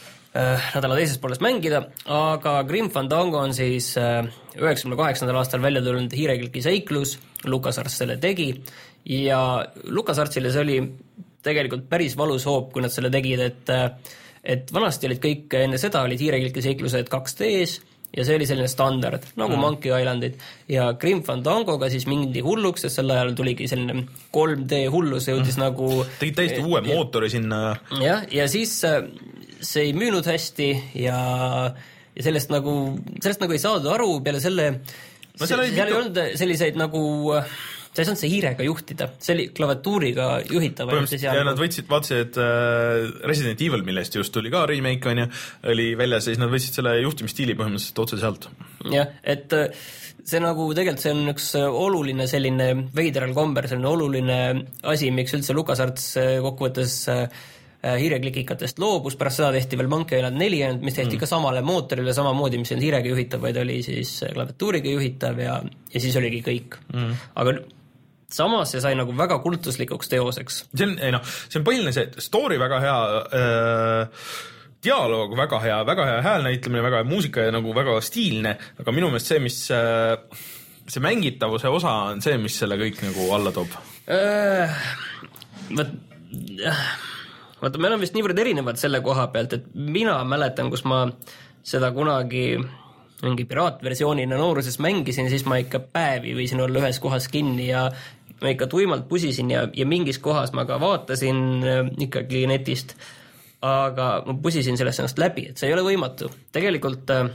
nädala teises pooles mängida, aga Grim Fandango on siis üheksakümne kaheksandal aastal välja tulnud hiirekliki seiklus, LucasArts selle tegi ja LucasArtsile see oli tegelikult päris valus hoop, kui nad selle tegid, et, et vanasti olid kõik enne seda olid hiirekliki seiklused kaks D-s ja see oli selline standard, nagu mm. Monkey Islandid ja Grim Fandangoga siis mindi hulluks, sest sel ajal tuligi selline kolm D hullus, jõudis mm. nagu tegid täiesti uue ja, mootori sinna. Jah, ja siis see ei müünud hästi ja, ja sellest nagu, sellest nagu ei saadud aru peale selle, no, seal ei mitu... olnud selliseid nagu, sa ei saanud see hiirega juhtida, see oli klaviatuuriga juhitav. Ja nad võtsid, vaatasid, et Resident Evil, millest just tuli ka remake on ja oli väljas, siis nad võtsid selle juhtimisstiili põhimõtteliselt otse sealt. Jah, et see nagu tegelikult see on üks oluline selline veidral komber, selline oluline asi, miks üldse LucasArts kokkuvõttes hiireklikikatest loobus, pärast seda tehti veel Monkey Island neli, mis tehti mm. ka samale mootorile samamoodi, mis on hiirega juhitav, vaid oli siis klaviatuuriga juhitav ja, ja siis oligi kõik. Mm. Aga samas see sai nagu väga kultuslikuks teoseks. See on, ei noh, see on põhiline see, story väga hea, äh, dialoog väga hea, väga hea häälnäitlemine, väga hea muusika ja nagu väga stiilne, aga minu meelest see, mis äh, see mängitavuse osa on see, mis selle kõik nagu alla toob. Äh, võt, äh, vaata, meil on vist niivõrd erinevad selle koha pealt, et mina mäletan, kus ma seda kunagi mingi piraatversioonina nooruses mängisin, siis ma ikka päevi võisin olla ühes kohas kinni ja ma ikka tuimalt pusisin ja, ja mingis kohas ma ka vaatasin ikkagi netist, aga ma pusisin sellest ennast läbi, et see ei ole võimatu. Tegelikult äh,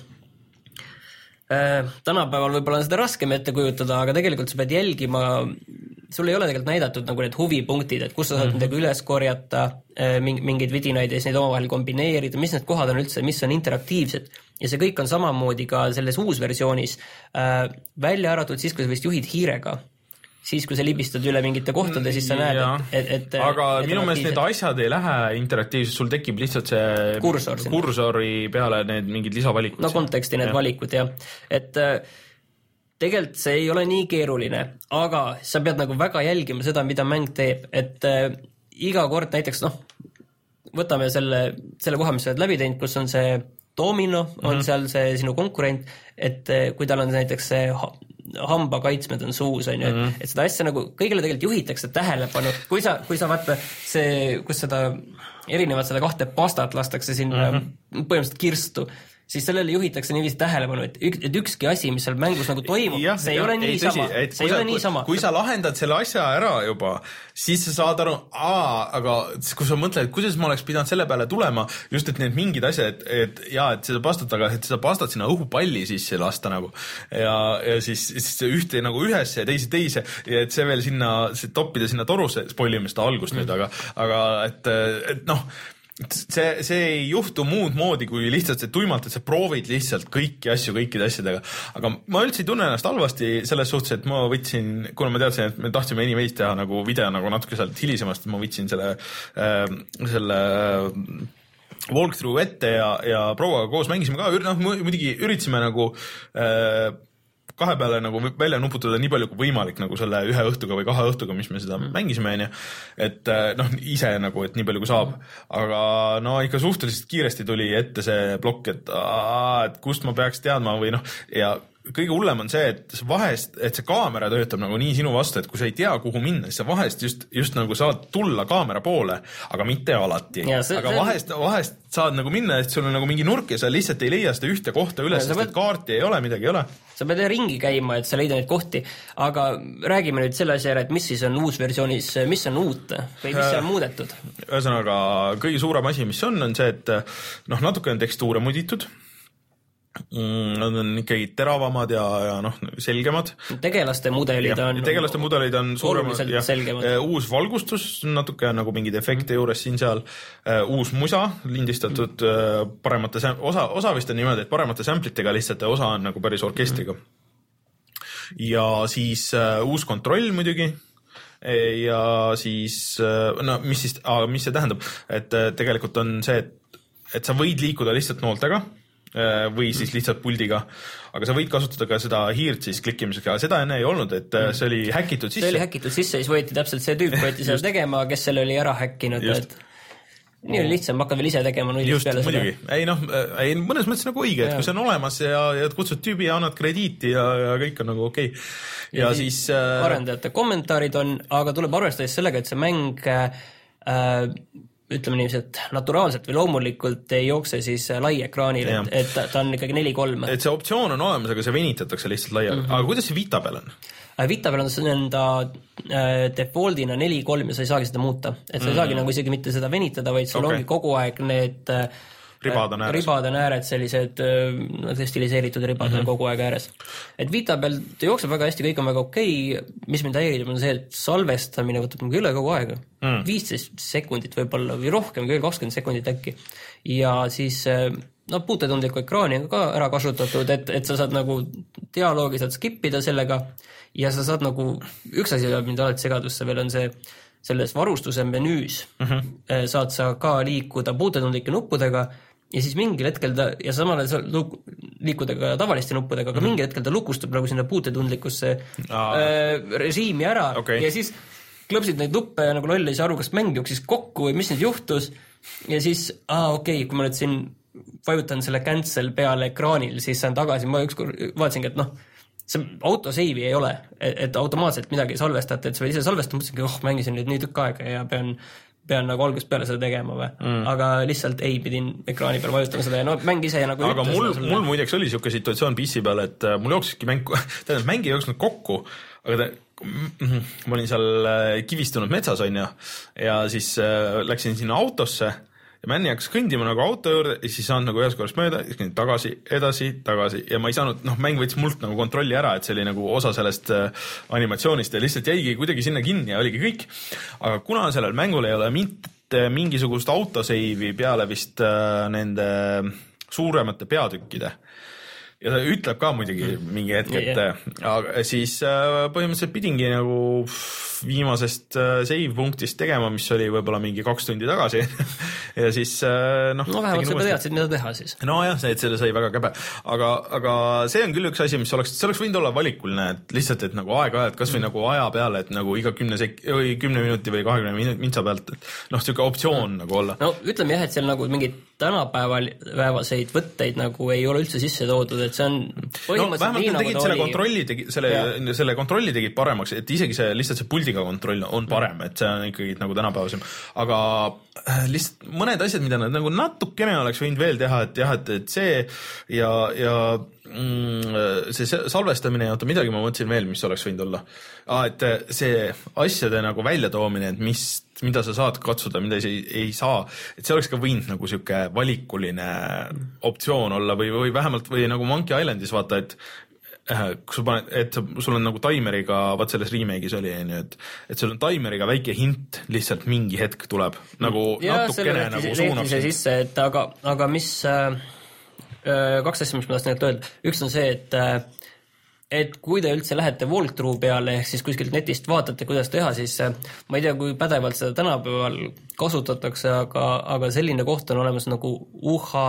tänapäeval võib-olla on seda raskem ette kujutada, aga tegelikult sa pead jälgima, sul ei ole tegelikult näidatud nagu need huvipunktid, et kus sa saad mm-hmm. midagi üles korjata, mingeid vidinaid ja siis neid omavahel kombineerida, mis need kohad on üldse, mis on interaktiivsed ja see kõik on samamoodi ka selles uus versioonis äh, välja arvatud siis, kui sa vist juhid hiirega. Siis, kui sa libistad üle mingite kohtade, siis sa näed, et, et, et aga et minu meelest need asjad ei lähe interaktiivselt, sul tekib lihtsalt see kursor kursori peale need mingid lisavalikud. No konteksti need ja. valikud, jah. Et tegelikult see ei ole nii keeruline, aga sa pead nagu väga jälgima seda, mida mäng teeb, et äh, iga kord näiteks, noh, võtame selle, selle koha, mis sa oled läbi teinud, kus on see Domino, on mm-hmm. seal see sinu konkurent, et kui tal on näiteks see hamba kaitsmed on suus, on ju, mm-hmm. et, et seda asja nagu kõigile tegelikult juhitakse tähelepanu, kui sa, kui sa vaata see, kus seda erinevat seda kahte pastat lastakse sinna mm-hmm. põhimõtteliselt kirstu, siis sellele juhitakse niiviisi tähelepanu, et, ük, et ükski asi, mis seal mängus nagu toimub, ja, see ei ja, ole nii ei, sama. See ei sa, ole nii sama. Kui sa lahendad selle asja ära juba, siis sa saad aru, aa, aga kui sa mõtled, kuidas ma oleks pidanud selle peale tulema, just et need mingid asjad, et, et jaa, et seda pastat, aga et seda pastat sinna õhupalli sisse lasta nagu ja, ja siis, siis ühte nagu ühesse ja teise teise ja et see veel sinna, see toppida sinna torusse, spoilime seda algust mm. nüüd, aga, aga et, et noh, see, see ei juhtu muud moodi kui lihtsalt see tuimalt, et sa proovid lihtsalt kõiki asju kõikide asjadega, aga ma üldse ei tunne ennast halvasti selles suhtes, et ma võtsin, kuna ma teadsin, et me tahtsime anyways teha nagu video nagu natuke sealt hilisemast, ma võtsin selle äh, selle walkthrough ette ja, ja prouaga koos mängisime ka, noh, muidugi üritasime nagu äh, kahe peale nagu välja nuputada nii palju kui võimalik nagu selle ühe õhtuga või kahe õhtuga, mis me seda mängisime, on ju. Et noh, ise nagu, et nii palju kui saab. Aga no ikka suhteliselt kiiresti tuli ette see plokk, et, aa, et kust ma peaks teadma või noh, ja kõige hullem on see, et vahest, et see kaamera töötab nagu nii sinu vastu, et kui sa ei tea, kuhu minna, siis sa vahest just, just nagu saad tulla kaamera poole, aga mitte alati. See, aga see... vahest, vahest saad nagu minna, et sul on nagu mingi nurk ja sa lihtsalt ei leia seda ühte kohta üles, sest pead... et kaarti ei ole, midagi ei ole. Sa pead ringi käima, et sa leida neid kohti, aga räägime nüüd selle asja ära, et mis siis on uus versioonis, mis on uut või mis on muudetud? Ühesõnaga, kõige suurem asi, mis on, on see, et noh, natuke on tekstuure muditud. Nad on ikkagi teravamad ja, ja noh, selgemad. Tegelaste mudelid on tegelaste mudelid on suuremad ja selgemad. Uus valgustus, natuke nagu mingid efekte juures siin seal, uus musa lindistatud paremate, osa, osa vist on niimoodi, et paremate samplitega lihtsalt ja osa on nagu päris orkestriga. Ja siis uh, uus kontroll muidugi ja siis, no mis siis, mis see tähendab, et tegelikult on see, et, et sa võid liikuda lihtsalt nooltega või siis lihtsalt puldiga, aga sa võid kasutada ka seda hiirt siis klikkimiseks ja seda enne ei olnud, et see oli häkitud sisse. See oli häkitud sisse, siis võeti täpselt see tüüp, võeti seda tegema, kes selle oli ära häkkinud, et nii oli lihtsam, hakkad veel ise tegema nullist peale muidugi. Seda. Ei noh, ei mõnes mõttes nagu õige, et kui see on olemas ja, ja kutsud tüübi ja annad krediiti ja, ja kõik on nagu okei. Okay. Ja, ja siis... Arendajate kommentaarid on, aga tuleb arvestades sellega, et see mäng äh, ütleme nii, et naturaalselt või loomulikult ei jookse siis lai ekraanil, et, et ta on ikkagi neli kolm. Et see optsioon on olemas, aga see venitatakse lihtsalt laia. Mm -hmm. Aga kuidas see Vita peal on? Vita peal on see enda äh, defaultina neli kolm ja sa ei saagi seda muuta. Et sa mm -hmm. ei saagi nagu isegi mitte seda venitada, vaid sul okay. ongi kogu aeg need äh, ribad on ääres. Ribad on ääred, sellised äh, stiliseeritud ribad mm -hmm. on kogu aeg ääres. Et Vita peal ta jookseb väga hästi, kõik on väga okei. Mis mind häirib on see, et salvestamine võtab nagu üle kogu aega. Mm. viisteist sekundit võib-olla või rohkem, küll kakskümmend sekundit äkki. Ja siis no puutetundliku ekraani on ka ära kasutatud, et, et sa saad nagu dialoogi saad skippida sellega ja sa saad nagu, üks asi jääb mind alati segadusse veel on see, selles varustuse menüüs mm -hmm. saad sa ka liikuda puutetundlike nuppudega ja siis mingil hetkel ta, ja samale sa liikuda ka tavaliste nuppudega, aga mm -hmm. mingil hetkel ta lukustub nagu sinna puutetundlikkusse ah. äh, režiimi ära okay. ja siis klõpsid neid nuppe ja nagu loll ei saa aru, kas mäng jooksis kokku või mis nüüd juhtus ja siis, aa okei okay,, kui ma nüüd siin vajutan selle cancel peale ekraanil, siis saan tagasi, ma ükskord vaatasingi, et noh, see autoseivi ei ole, et, et automaatselt midagi salvestate, et sa võid ise salvestada, mõtlesingi, oh, mängisin nüüd nii tükk aega ja pean, pean nagu algusest peale seda tegema või, mm. aga lihtsalt ei, pidin ekraani peal vajutama seda ja no mäng ise nagu aga mul, mul muideks oli siuke situatsioon P C peal, et mul jooksiski mäng, tähendab, mäng ei jooksnud kokku, aga ta ma olin seal kivistunud metsas on ja, ja siis äh, läksin sinna autosse ja Männi hakkas kõndima nagu auto juurde ja siis saanud nagu ühest korrast mööda, siis kõndin tagasi, edasi, tagasi ja ma ei saanud, noh, mäng võttis mult nagu kontrolli ära, et see oli nagu osa sellest äh, animatsioonist ja lihtsalt jäigi kuidagi sinna kinni ja oligi kõik. Aga kuna sellel mängul ei ole mitte mingisugust autoseivi peale vist äh, nende suuremate peatükkide, ja ta ütleb ka muidugi mingi hetk, et yeah, yeah. siis põhimõtteliselt pidingi nagu viimasest save punktist tegema, mis oli võib-olla mingi kaks tundi tagasi ja siis noh. No vähemalt sa teadsid, mida teha siis. No jah, see, et selle sai väga käbe, aga, aga see on küll üks asi, mis oleks, see oleks võinud olla valikuline, et lihtsalt, et nagu aeg-ajalt kas või mm. nagu aja peale, et nagu iga kümne sek-, või kümne minuti või kahekümne mintsa pealt, et noh, siuke optsioon mm. nagu olla. No ütleme jah, et seal nagu mingid tänapäeval päevaseid võtteid nagu ei ole üldse sisse toodud, et see on no vähemalt nii, tegid nagu selle kontrolli, tegi, selle, selle kontrolli tegid paremaks, et isegi see lihtsalt see puldiga kontroll on parem, et see on ikkagi nagu tänapäevasem, aga lihtsalt mõned asjad, mida nad nagu natukene oleks võinud veel teha, et jah, et, et see ja, ja mm, see salvestamine ja oota midagi ma mõtlesin veel, mis oleks võinud olla ah, et see asjade nagu väljatoomine, et mis, mida sa saad katsuda, mida ei, ei saa, et see oleks ka võinud nagu siuke valikuline optsioon olla või, või vähemalt või nagu Monkey Islandis vaata, et kui sul paned, et sul on nagu taimeriga, vaat selles remake'is oli, et, et sul on taimeriga väike hint, lihtsalt mingi hetk tuleb nagu ja, natukene nagu suunab see sisse, et aga, aga mis äh, kaks asja, mis ma tahtsin öelda, üks on see, et äh, et kui te üldse lähete walkthrough peale, ehk siis kuskilt netist vaatate, kuidas teha, siis äh, ma ei tea, kui pädevalt seda tänapäeval kasutatakse, aga, aga selline koht on olemas nagu U H,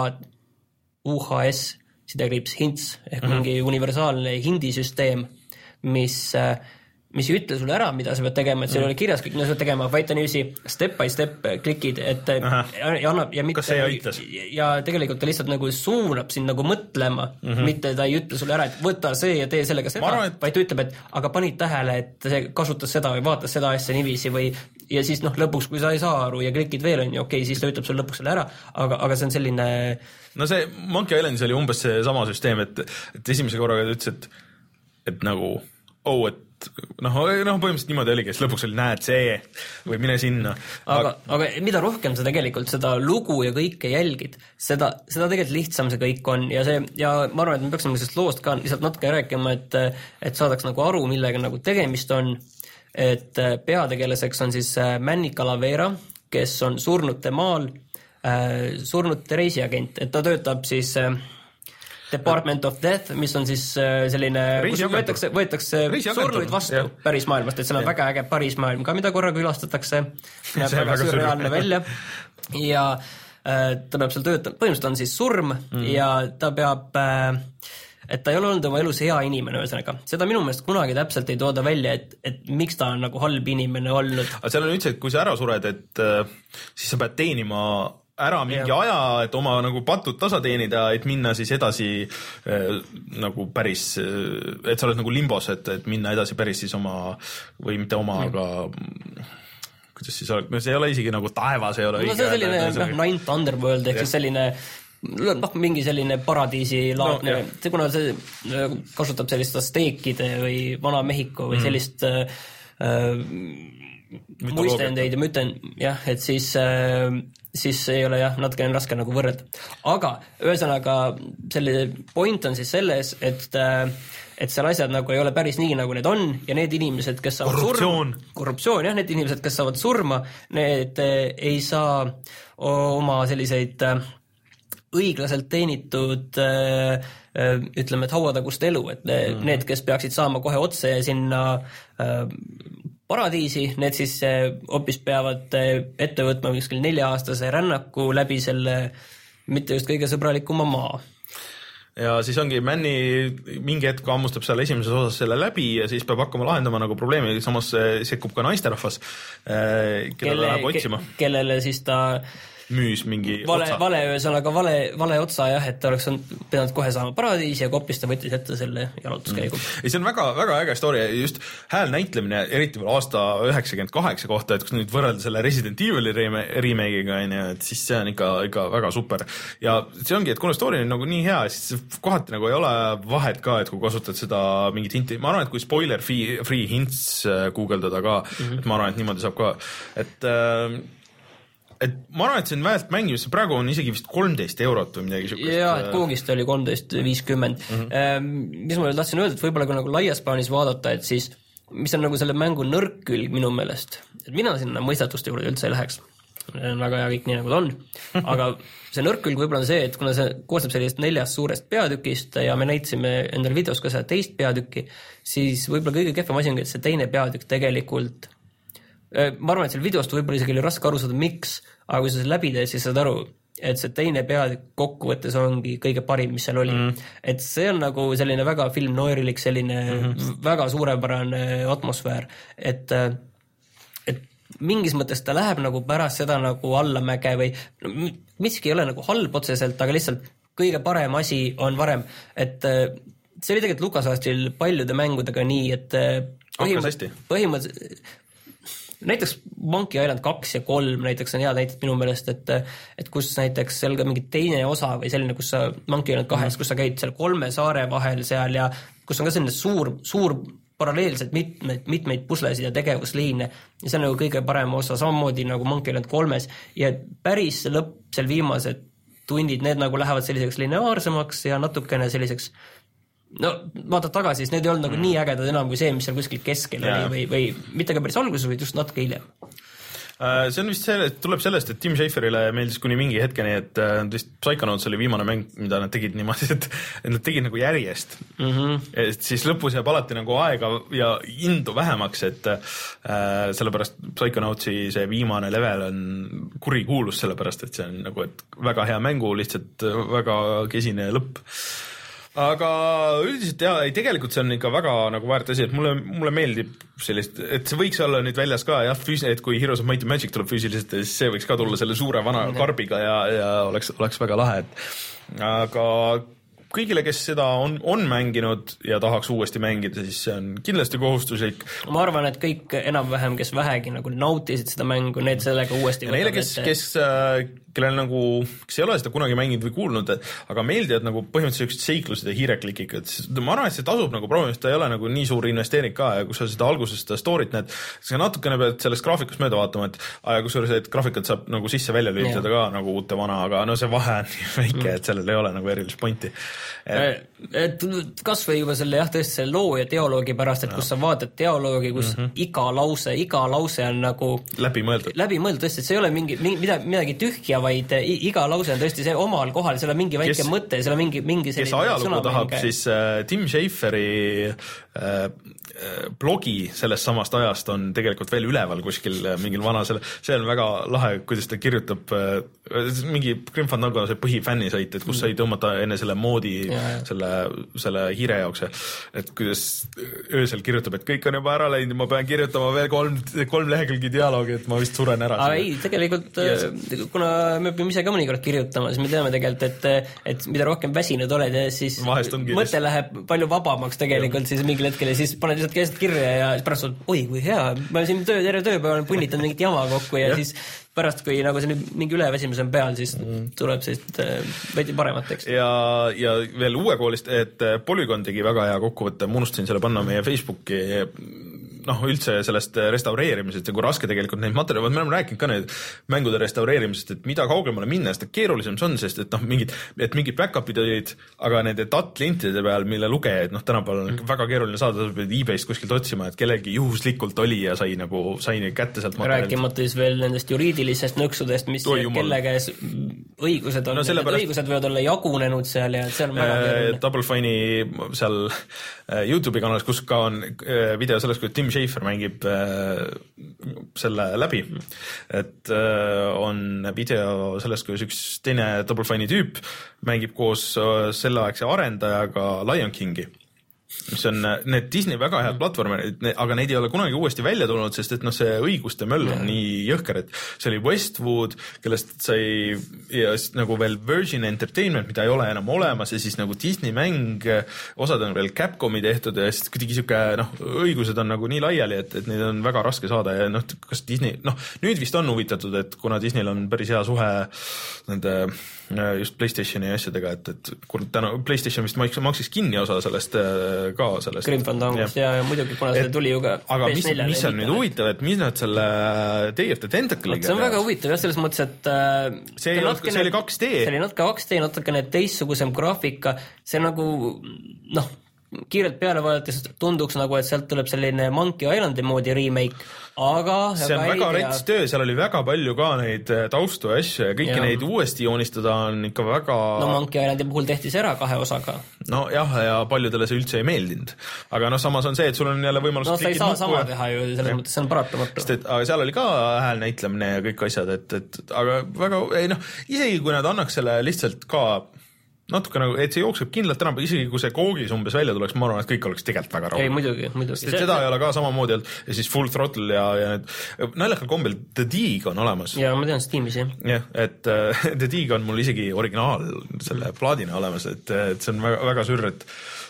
U H S sidekriips hints ehk mm-hmm. mingi universaalne hindisüsteem, mis, mis ei ütle sulle ära, mida sa pead tegema, et seal mm-hmm. oli kirjas kõik, mida sa pead tegema, vaid ta niiviisi step by step klikid, et ja, ja annab ja mitte, kas see aitas? Ja tegelikult ta lihtsalt nagu suunab sind nagu mõtlema, mm-hmm. mitte ta ei ütle sulle ära, et võta see ja tee sellega seda, arvan, et... vaid ta ütleb, et aga panid tähele, et see kasutas seda või vaatas seda asja niiviisi või ja siis noh, lõpuks, kui sa ei saa aru ja klikid veel on ju, okei, okay, siis ta ütleb sulle lõpuks selle ära, aga, aga see on selline no see Monkey Islandis oli umbes see sama süsteem, et, et esimese korraga ta ütles, et, et nagu oh, et et noh, noh põhimõtteliselt niimoodi oligi, et lõpuks oli näed see või mine sinna. Aga, aga mida rohkem sa tegelikult seda lugu ja kõike jälgid, seda, seda tegelikult lihtsam see kõik on ja see, ja ma arvan, et me peaksime sellest loost ka lihtsalt natuke rääkima, et, et saadaks nagu aru, millega nagu tegemist on, et peategelaseks on siis Manny Calavera, kes on surnute maal, surnute reisiagent, et ta töötab siis Department of Death, mis on siis selline, kus võetakse, võetakse surnuid vastu ja. Päris maailmast, et seal on ja. Väga äge Paris maailm ka, mida korra külastatakse, näeb väga, väga sürreaalne välja ja äh, ta peab seal töötama, põhimõtteliselt on siis surm mm. ja ta peab, äh, et ta ei ole olnud oma elus hea inimene, ühesõnaga. Seda minu meelest kunagi täpselt ei tooda välja, et, et miks ta on nagu halb inimene olnud. Aga seal on üldse, et kui sa ära sured, et äh, siis sa pead teenima ära mingi ja. Aja, et oma nagu patud tasa teenida, et minna siis edasi äh, nagu päris, et sa oled nagu limbos, et, et minna edasi päris siis oma, või mitte oma, mm. aga kuidas siis oleks, see ei ole isegi nagu taevas, ei ole no, õige. See selline, noh, Ninth Underworld, ehk siis selline noh, mingi selline paradiisi laadne, no, see kuna see kasutab sellist steekide või vana Mehhiko või mm. sellist äh, muistendeid ja müten, jah, et siis äh, siis ei ole jah, natuke raske nagu võrrelda. Aga ühesõnaga selle point on siis selles, et, et seal asjad nagu ei ole päris nii, nagu need on ja need inimesed, kes saavad korruptsioon. surma, korruptsioon, jah, need inimesed, kes saavad surma, need ei saa oma selliseid õiglaselt teenitud ütleme, et hauatagust elu, et mm. need, kes peaksid saama kohe otse sinna paradiisi, need siis hoopis peavad ette võtma kuskil nelja-aastase rännaku läbi selle mitte just kõige sõbralikuma maa. Ja siis ongi Manny mingi hetk ammustab seal esimeses osas selle läbi ja siis peab hakkama lahendama nagu probleemi, samas sekkub ka naisterahvas, keda Kelle, ta läheb otsima. Kellele siis ta müüs mingi vale, otsa. Vale ühesõnaga vale, vale otsa jah, et ta oleks pidanud kohe saama paradiisi ja kopis ta võttis ette selle jalutuskäigu. Mm. Ja see on väga, väga äge story, just hääl näitlemine, eriti veel aasta üheksakümmend kaheksa kohta, et kus nüüd võrrelda selle Resident Evil remake'iga, et siis see on ikka, ikka väga super. Ja see ongi, et kuna story on nagu nii hea, siis kohati nagu ei ole vahet ka, et kui kasutad seda mingit hinti, ma arvan, et kui spoiler free, free hints guugeldada ka, mm-hmm. et ma arvan, et niimoodi saab ka, et äh, et ma arvan, et see on väärt mängimist, praegu on isegi vist kolmteist eurot või midagi sükust. Jaa, et koogist oli kolmteist viiskümmend. Mm-hmm. Mis ma tahtsin öelda, et võib-olla kui nagu laias plaanis vaadata, et siis mis on nagu selle mängu nõrk külg minu meelest, et mina sinna mõistatuste juurde üldse ei läheks. See on väga hea kõik nii, nagu ta on. Aga see nõrk külg võib-olla on see, et kuna see koostab sellist neljast suurest peatükist ja me näitasime endale videos ka seda teist peatükki, siis võib-olla kõige kehvem asi on, et see teine peatükk tegelikult ma arvan, et seal videost võib-olla isegi oli raske aru saada, miks, aga kui sa see läbi teed, siis saad aru, et see teine peatükk kokkuvõttes ongi kõige parim, mis seal oli. Mm. Et see on nagu selline väga film noirilik, selline mm-hmm. väga suurepärane atmosfäär, et, et mingis mõttes ta läheb nagu pärast seda nagu allamäge või no, miski ei ole nagu halb otseselt, aga lihtsalt kõige parem asi on varem, et see oli tegelikult LucasArtsil paljude mängudega nii, et põhimõtteliselt põhimõtteliselt näiteks Monkey Island kaks ja kolm näiteks on head näited minu meelest, et, et kus näiteks seal ka mingi teine osa või selline, kus sa Monkey Island kahes, mm. kus sa käid seal kolme saare vahel seal ja kus on ka selline suur, suur paralleelselt mitmeid, mitmeid puslesid ja tegevusliine ja see on nagu kõige parem osa, samamoodi nagu Monkey Island kolmes ja päris lõpp seal viimased tundid, need nagu lähevad selliseks lineaarsemaks ja natukene selliseks no vaatad tagasi, siis need ei olnud nagu mm. nii ägedad enam kui see, mis seal kuskil keskel yeah. oli või, või mitte ka päris alguses, vaid just natuke hiljem. See on vist see, tuleb sellest, et Tim Schaferile meeldis kuni mingi hetkeni, et vist Psychonauts oli viimane mäng, mida nad tegid niimoodi, et nad tegid nagu järjest. Mm-hmm. Et siis lõpus jääb alati nagu aega ja indu vähemaks, et äh, sellepärast Psychonautsi see viimane level on kurikuulus, sellepärast, et see on nagu et väga hea mängu, lihtsalt väga kesine lõpp. Aga üldiselt jah, ei, tegelikult see on ikka väga nagu väärt asi, et mulle, mulle meeldib sellist, et see võiks olla nüüd väljas ka, jah, et kui Heroes of Might and Magic tuleb füüsiliselt, siis see võiks ka tulla selle suure vana karbiga ja, ja oleks, oleks väga lahe, et aga kõigile, kes seda on, on mänginud ja tahaks uuesti mängida, siis see on kindlasti kohustuslik. Ma arvan, et kõik enam-vähem, kes vähegi nagu nautisid seda mängu, need sellega uuesti ja neile, kes, kes, kellel nagu, kes ei ole seda kunagi mänginud või kuulnud, aga meeldivad nagu põhimõtteliselt üksid seiklused ja hiireklikikad, ma arvan, et see tasub nagu proovimist, ta ei ole nagu nii suur investeering ka ja kui sa seda alguses seda story't näed, siis natukene pead sellest graafikust mööda vaatama, et kusjuures et graafikat saab nagu sisse välja lülitada ka nagu uute vana, aga no see vahe on nii väike, et sellel ei ole nagu erilist pointi. Et, et kas või juba selle jah, tõesti selle loo ja dialoogi pärast, et kus sa vaatad dialoogi, kus mm -hmm. iga lause, iga lause on nagu läbimõeldud, läbimõeldud tõesti, et see ei ole mingi, midagi, midagi tühja, vaid iga lause on tõesti see omal kohal, seal on mingi väike kes, mõte, seal on mingi, mingi kes ajalugu tahab, siis äh, Tim Schaferi äh, blogi sellest samast ajast on tegelikult veel üleval kuskil mingil vana, selle, see on väga lahe, kuidas ta kirjutab äh, mingi Grim Fandango on see põhifännisait, et kus sai tõmmata enne selle moodi ja, ja. selle, selle hiire jaoks, et kuidas öösel kirjutab, et kõik on juba ära läinud, ma pean kirjutama veel kolm, kolm lehekülgi dialoogi, et ma vist suren ära. aga ei, tegelikult yes. kuna me peame ise ka mõnikord kirjutama, siis me teame tegelikult, et, et mida rohkem väsinud oled ja siis mõte läheb palju vabamaks tegelikult siis mingil hetkel ja siis paned lihtsalt keset kirja ja pärast on, oi kui hea, ma siin töö, terve tööpäeva olen punnitanud mingit jama kokku ja, ja siis pärast, kui nagu see mingi üleväsimus on peal, siis mm. tuleb sellist veidi paremat teksti. Ja, ja veel uue koolist, et Polygon tegi väga hea kokkuvõtte, ma unustasin selle panna meie Facebooki noh, üldse sellest restaureerimisest ja kui raske tegelikult neid materjale, me oleme rääkinud ka neid mängude restaureerimisest, et mida kaugemale minna, seda keerulisem see on, sest et noh, mingid, et mingid back-up'id olid, aga nende D A T-lintide peal, mille lugejaid, noh, tänapäeval on mm. väga keeruline saada, pead e-Bayst kuskilt otsima, et kellegi juhuslikult oli ja sai nagu, sai kätte sealt materjalid. Rääkimata siis veel nendest juriidilisest nõksudest, mis kelle käes õigused on, no, pärast... õigused võivad olla jagunenud seal ja seal on väga keeruline. Double Fine'i seal YouTube'i kanalis, kus ka on video sellest, kui Tim Schafer mängib äh, selle läbi, et äh, on video sellest, kuidas üks teine Double Fine'i tüüp mängib koos äh, selleaegse arendajaga Lion Kingi, mis on need Disney väga head platvormid, aga neid ei ole kunagi uuesti välja tulnud, sest et noh, see õiguste möll on nii jõhker, et see oli Westwood, kellest sai ja nagu veel Virgin Entertainment, mida ei ole enam olemas ja siis nagu Disney mäng, osad on veel Capcomi tehtud ja siis kuidagi siuke noh, õigused on nagu nii laiali, et, et neid on väga raske saada ja noh, kas Disney, noh, nüüd vist on huvitatud, et kuna Disneyl on päris hea suhe nende just PlayStationi asjadega, et, et täna PlayStation vist maksis kinni osa sellest ka sellest. Grim Fandangost ja, ja muidugi, kuna see tuli ju ka aga mis, mis on nüüd huvitav, et mis nad selle Day of the Tentacle'iga see on väga huvitav jah, selles mõttes, et see, see, natkene, see oli kaks D see oli natuke kaks D, natukene teistsugusem graafika, see nagu noh, kiirelt peale vaadates tunduks nagu, et sealt tuleb selline Monkey Islandi moodi remake, aga see on väga rets töö, seal oli väga palju ka neid taustu ja asju ja kõiki ja. Neid uuesti joonistada on ikka väga no Monkey Islandi puhul tehti see ära kahe osaga no jah, ja paljudele see üldse ei meeldinud, aga noh, samas on see, et sul on jälle võimalus no sa ei saa sama ja... teha ju, selles ja. Mõttes see on paratamatu sest et, aga seal oli ka hääl näitlemine ja kõik asjad, et, et aga väga, ei noh, isegi kui nad annaks selle lihtsalt ka natuke nagu, et see jookseb kindlalt enam, isegi kui see koogis umbes välja tuleks, ma arvan, et kõik oleks tegelikult väga rahul. ei, muidugi, muidugi. Sest seda ei ole ka samamoodi olnud ja siis Full Throttle ja, ja need, naljakal kombel The Dig on olemas. ja ma tean Steamis, jah. jah, et uh, The Dig on mul isegi originaal selle plaadina olemas, et, et see on väga, väga sürr, et,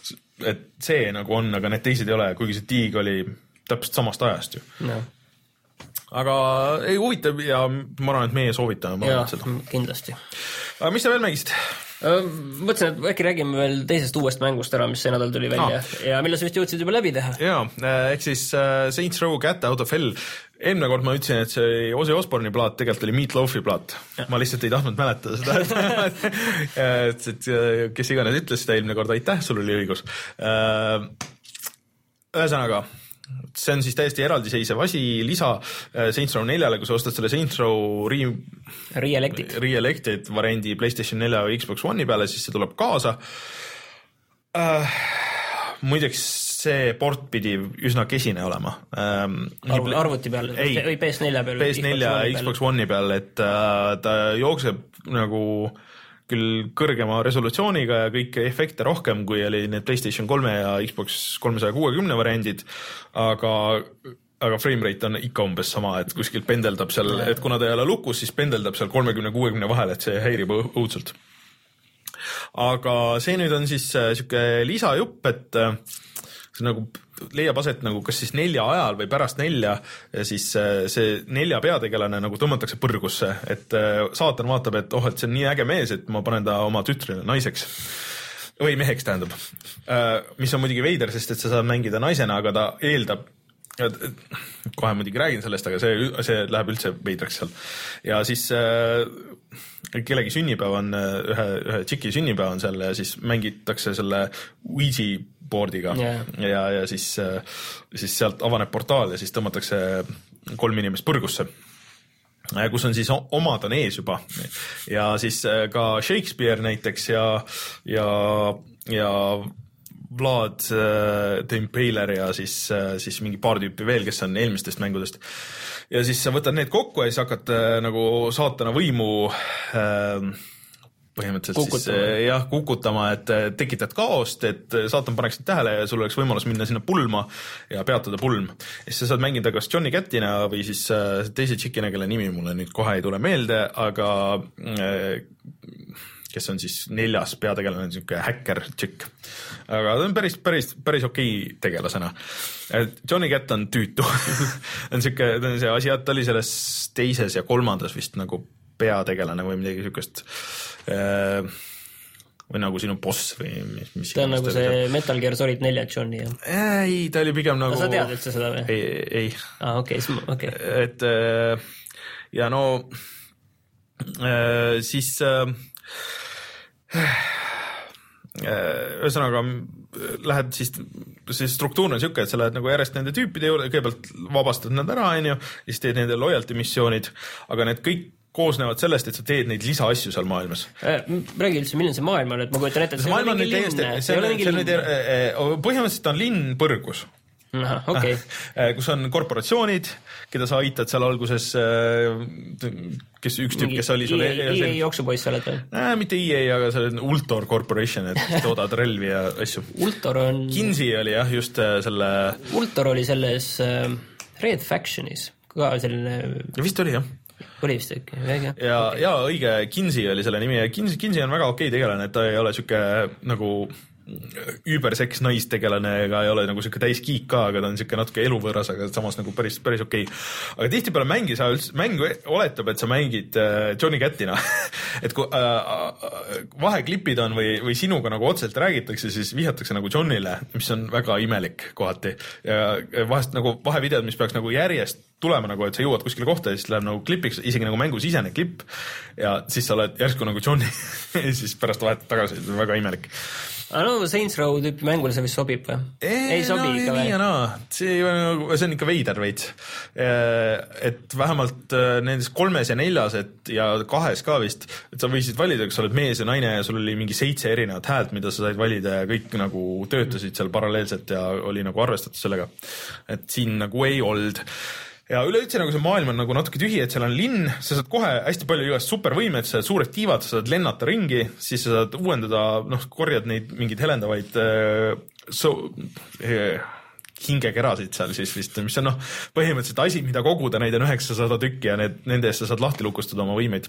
et see nagu on, aga need teised ei ole, kuigi see Dig oli täpselt samast ajast ju. No. Aga ei huvitav ja ma arvan, et meie soovitame. Ma ja, kindlasti. Aga mis sa veel mängisid? Mõtlesin, et äkki räägime veel teisest uuest mängust ära, mis see nädal tuli välja ah. ja mille sa vist jõudsid juba läbi teha. Jaa, ehk siis uh, Saints Row Cat Out of Hell. Eelmine kord ma ütlesin, et see Ozzy Osbourne'i plaat tegelikult oli Meat Loafi plaat. Ja. Ma lihtsalt ei tahtnud mäletada seda. et, et kes iganes ütles seda eelmine kord, aitäh, sul oli õigus. Uh, ühesõnaga, see on siis täiesti eraldiseisev asi, lisa Saints Row neljale, kui sa ostad selle Saints Row re... Re-Elected. Re-Elected variandi PlayStation nelja või Xbox One'i peale, siis see tuleb kaasa. Uh, muideks see port pidi üsna kesine olema. Um, Arv, arvuti peal või P S nelja peal? P S nelja ja Xbox One'i peal, et uh, ta jookseb nagu küll kõrgema resolutsiooniga ja kõiki efekte rohkem, kui oli need PlayStation kolme ja Xbox kolmesaja kuuekümne variandid, aga, aga frame rate on ikka umbes sama, et kuskil pendeldab seal, et kuna ta ei ole lukus, siis pendeldab seal kolmekümne kuuekümne vahel, et see häirib õudselt. aga see nüüd on siis siuke lisajupp, et see nagu leiab aset nagu kas siis nelja ajal või pärast nelja ja siis see nelja peategelane nagu tõmmatakse põrgusse, et saatan vaatab, et oh, et see on nii äge mees, et ma panen ta oma tütrele naiseks või meheks tähendab, mis on muidugi veider, sest et sa saad mängida naisena, aga ta eeldab, kohe muidugi räägin sellest, aga see, see läheb üldse veidraks seal ja siis kellegi sünnipäev on, ühe, ühe tšiki sünnipäev on seal ja siis mängitakse selle Ouija boardiga yeah. ja, ja siis, siis sealt avaneb portaal ja siis tõmmatakse kolm inimest põrgusse, kus on siis omad on ees juba ja siis ka Shakespeare näiteks ja, ja, ja Vlad the Impaler ja siis, siis mingi paar tüüpi veel, kes on eelmistest mängudest ja siis sa võtad need kokku ja siis hakkad nagu saatana võimu äh, põhimõtteliselt kukutama. Siis jah, kukutama, et tekitad kaost, et saatan paneks tähele ja sul oleks võimalus minna sinna pulma ja peatada pulm. Ja siis sa saad mängida kas Johnny Catina või siis teise tšikina, kelle nimi mulle nüüd kohe ei tule meelde, aga kes on siis neljas peategelane, niisugune häkker tšikk. Aga ta on päris, päris, päris okei tegelasena. Johnny Cat on tüütu. on siuke, ta on see asi, et ta oli selles teises ja kolmandas vist nagu peategelane või midagi siukest või nagu sinu boss või mis, mis ta on nagu see seal. Metal Gear Solid nelja Johnny jah? Ei, ta oli pigem nagu sa tead üldse seda või? Ei, ei. Ah, okei, okay, okei. Okay. Et ja no siis ühesõnaga lähed siis, see struktuur on siuke, et sa lähed nagu järjest nende tüüpide juurde, kõigepealt vabastad nad ära, onju, siis teed nende loyalty missioonid, aga need kõik koosnevad sellest, et sa teed neid lisaasju seal maailmas. Räägi üldse, milline see maailm on, et ma kujutan ette, et see, see on mingi linn. See on mingi linn. Põhimõtteliselt on linn põrgus. Aha, okay. kus on korporatsioonid, keda sa aitad seal alguses, kes üks tüüp, kes oli sul E A jooksupoiss oled või? Äh, mitte E A, aga see on Ultor Corporation, et toodad relvi ja asju. Ultor on... Kinsey oli jah, just selle... Ultor oli selles uh, Red Factionis, ka selline... Vist oli jah. Oli vist äkki, väga. Ja, okay. ja õige, Kinsey oli selle nimi ja Kinsey, Kinsey on väga okei tegelane, et ta ei ole siuke nagu üüberseks naistegelane ega ei ole nagu siuke täis kiik ka, aga ta on siuke natuke eluvõõras, aga samas nagu päris, päris okei. Aga tihtipeale mängi sa üldse, mäng oletab, et sa mängid Johnny Catina. et kui äh, vaheklipid on või, või sinuga nagu otselt räägitakse, siis vihatakse nagu Johnile, mis on väga imelik kohati. Ja vahest nagu vahevideod, mis peaks nagu järjest tulema nagu, et sa jõuad kuskile kohta ja siis läheb nagu klipiks, isegi nagu mängu sisene klipp ja siis sa oled järsku nagu Johnny ja siis pärast vahetad tagasi, väga imelik. aga no Saints Row tüüpi mängule see vist sobib või? Ei, ei sobi no, ikka või? No. See, see on ikka veider veits. Et vähemalt nendes kolmes ja neljas et ja kahes ka vist, et sa võisid valida, kas sa oled mees ja naine ja sul oli mingi seitse erinevat häält, mida sa said valida ja kõik nagu töötasid seal paralleelselt ja oli nagu arvestatud sellega. Et siin nagu ei olnud. Ja üleüldse nagu see maailm on nagu natuke tühi, et seal on linn, sa saad kohe hästi palju igast supervõimed, sa saad suured tiivad, sa saad lennata ringi, siis sa saad uuendada, noh, korjad neid mingeid helendavaid äh, so, äh, hingekerasid seal siis vist, mis on noh, põhimõtteliselt asi, mida koguda, neid on üheksasada tükki ja need, nende eest sa saad lahti lukustada oma võimeid.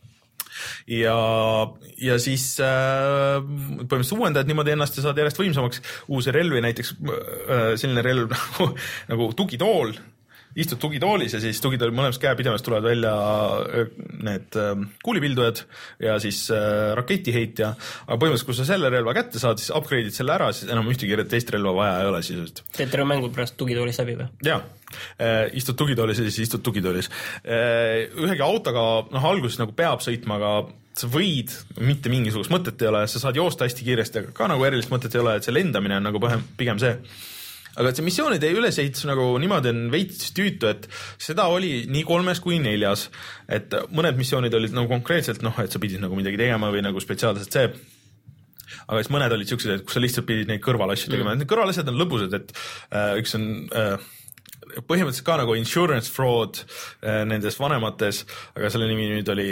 Ja, ja siis äh, põhimõtteliselt uuendad niimoodi ennast ja saad järjest võimsamaks. Uusi relvi, näiteks äh, selline relv nagu, nagu tugitool, istud tugitoolis ja siis tugitooli mõlemas käepidemast tulevad välja need kuulipildujad ja siis raketiheitja. Aga põhimõtteliselt, kui sa selle relva kätte saad, siis upgrade'id selle ära, siis enam ühtegi teist relva vaja ei ole sisuliselt. Teed terve mängu pärast tugitoolis läbi või? Jaa, istud tugitoolis ja siis istud tugitoolis. Ühegi autoga, noh, alguses nagu peab sõitma, aga sa võid, mitte mingisugust mõtet ei ole, sa saad joosta hästi kiiresti, aga ka nagu erilist mõtet ei ole, et see lendamine on nagu pigem see. Aga see missioonide ülesehitus nagu niimoodi on veits tüütu, et seda oli nii kolmes kui neljas, et mõned missioonid olid nagu konkreetselt, noh, et sa pidid nagu midagi tegema või nagu spetsiaalselt see, aga siis mõned olid siuksed, et kus sa lihtsalt pidid neid kõrvalasju tegema. Mm. Need kõrvalasjad on lõbusad, et äh, üks on äh, põhimõtteliselt ka nagu insurance fraud äh, nendes vanemates, aga selle nimi nüüd oli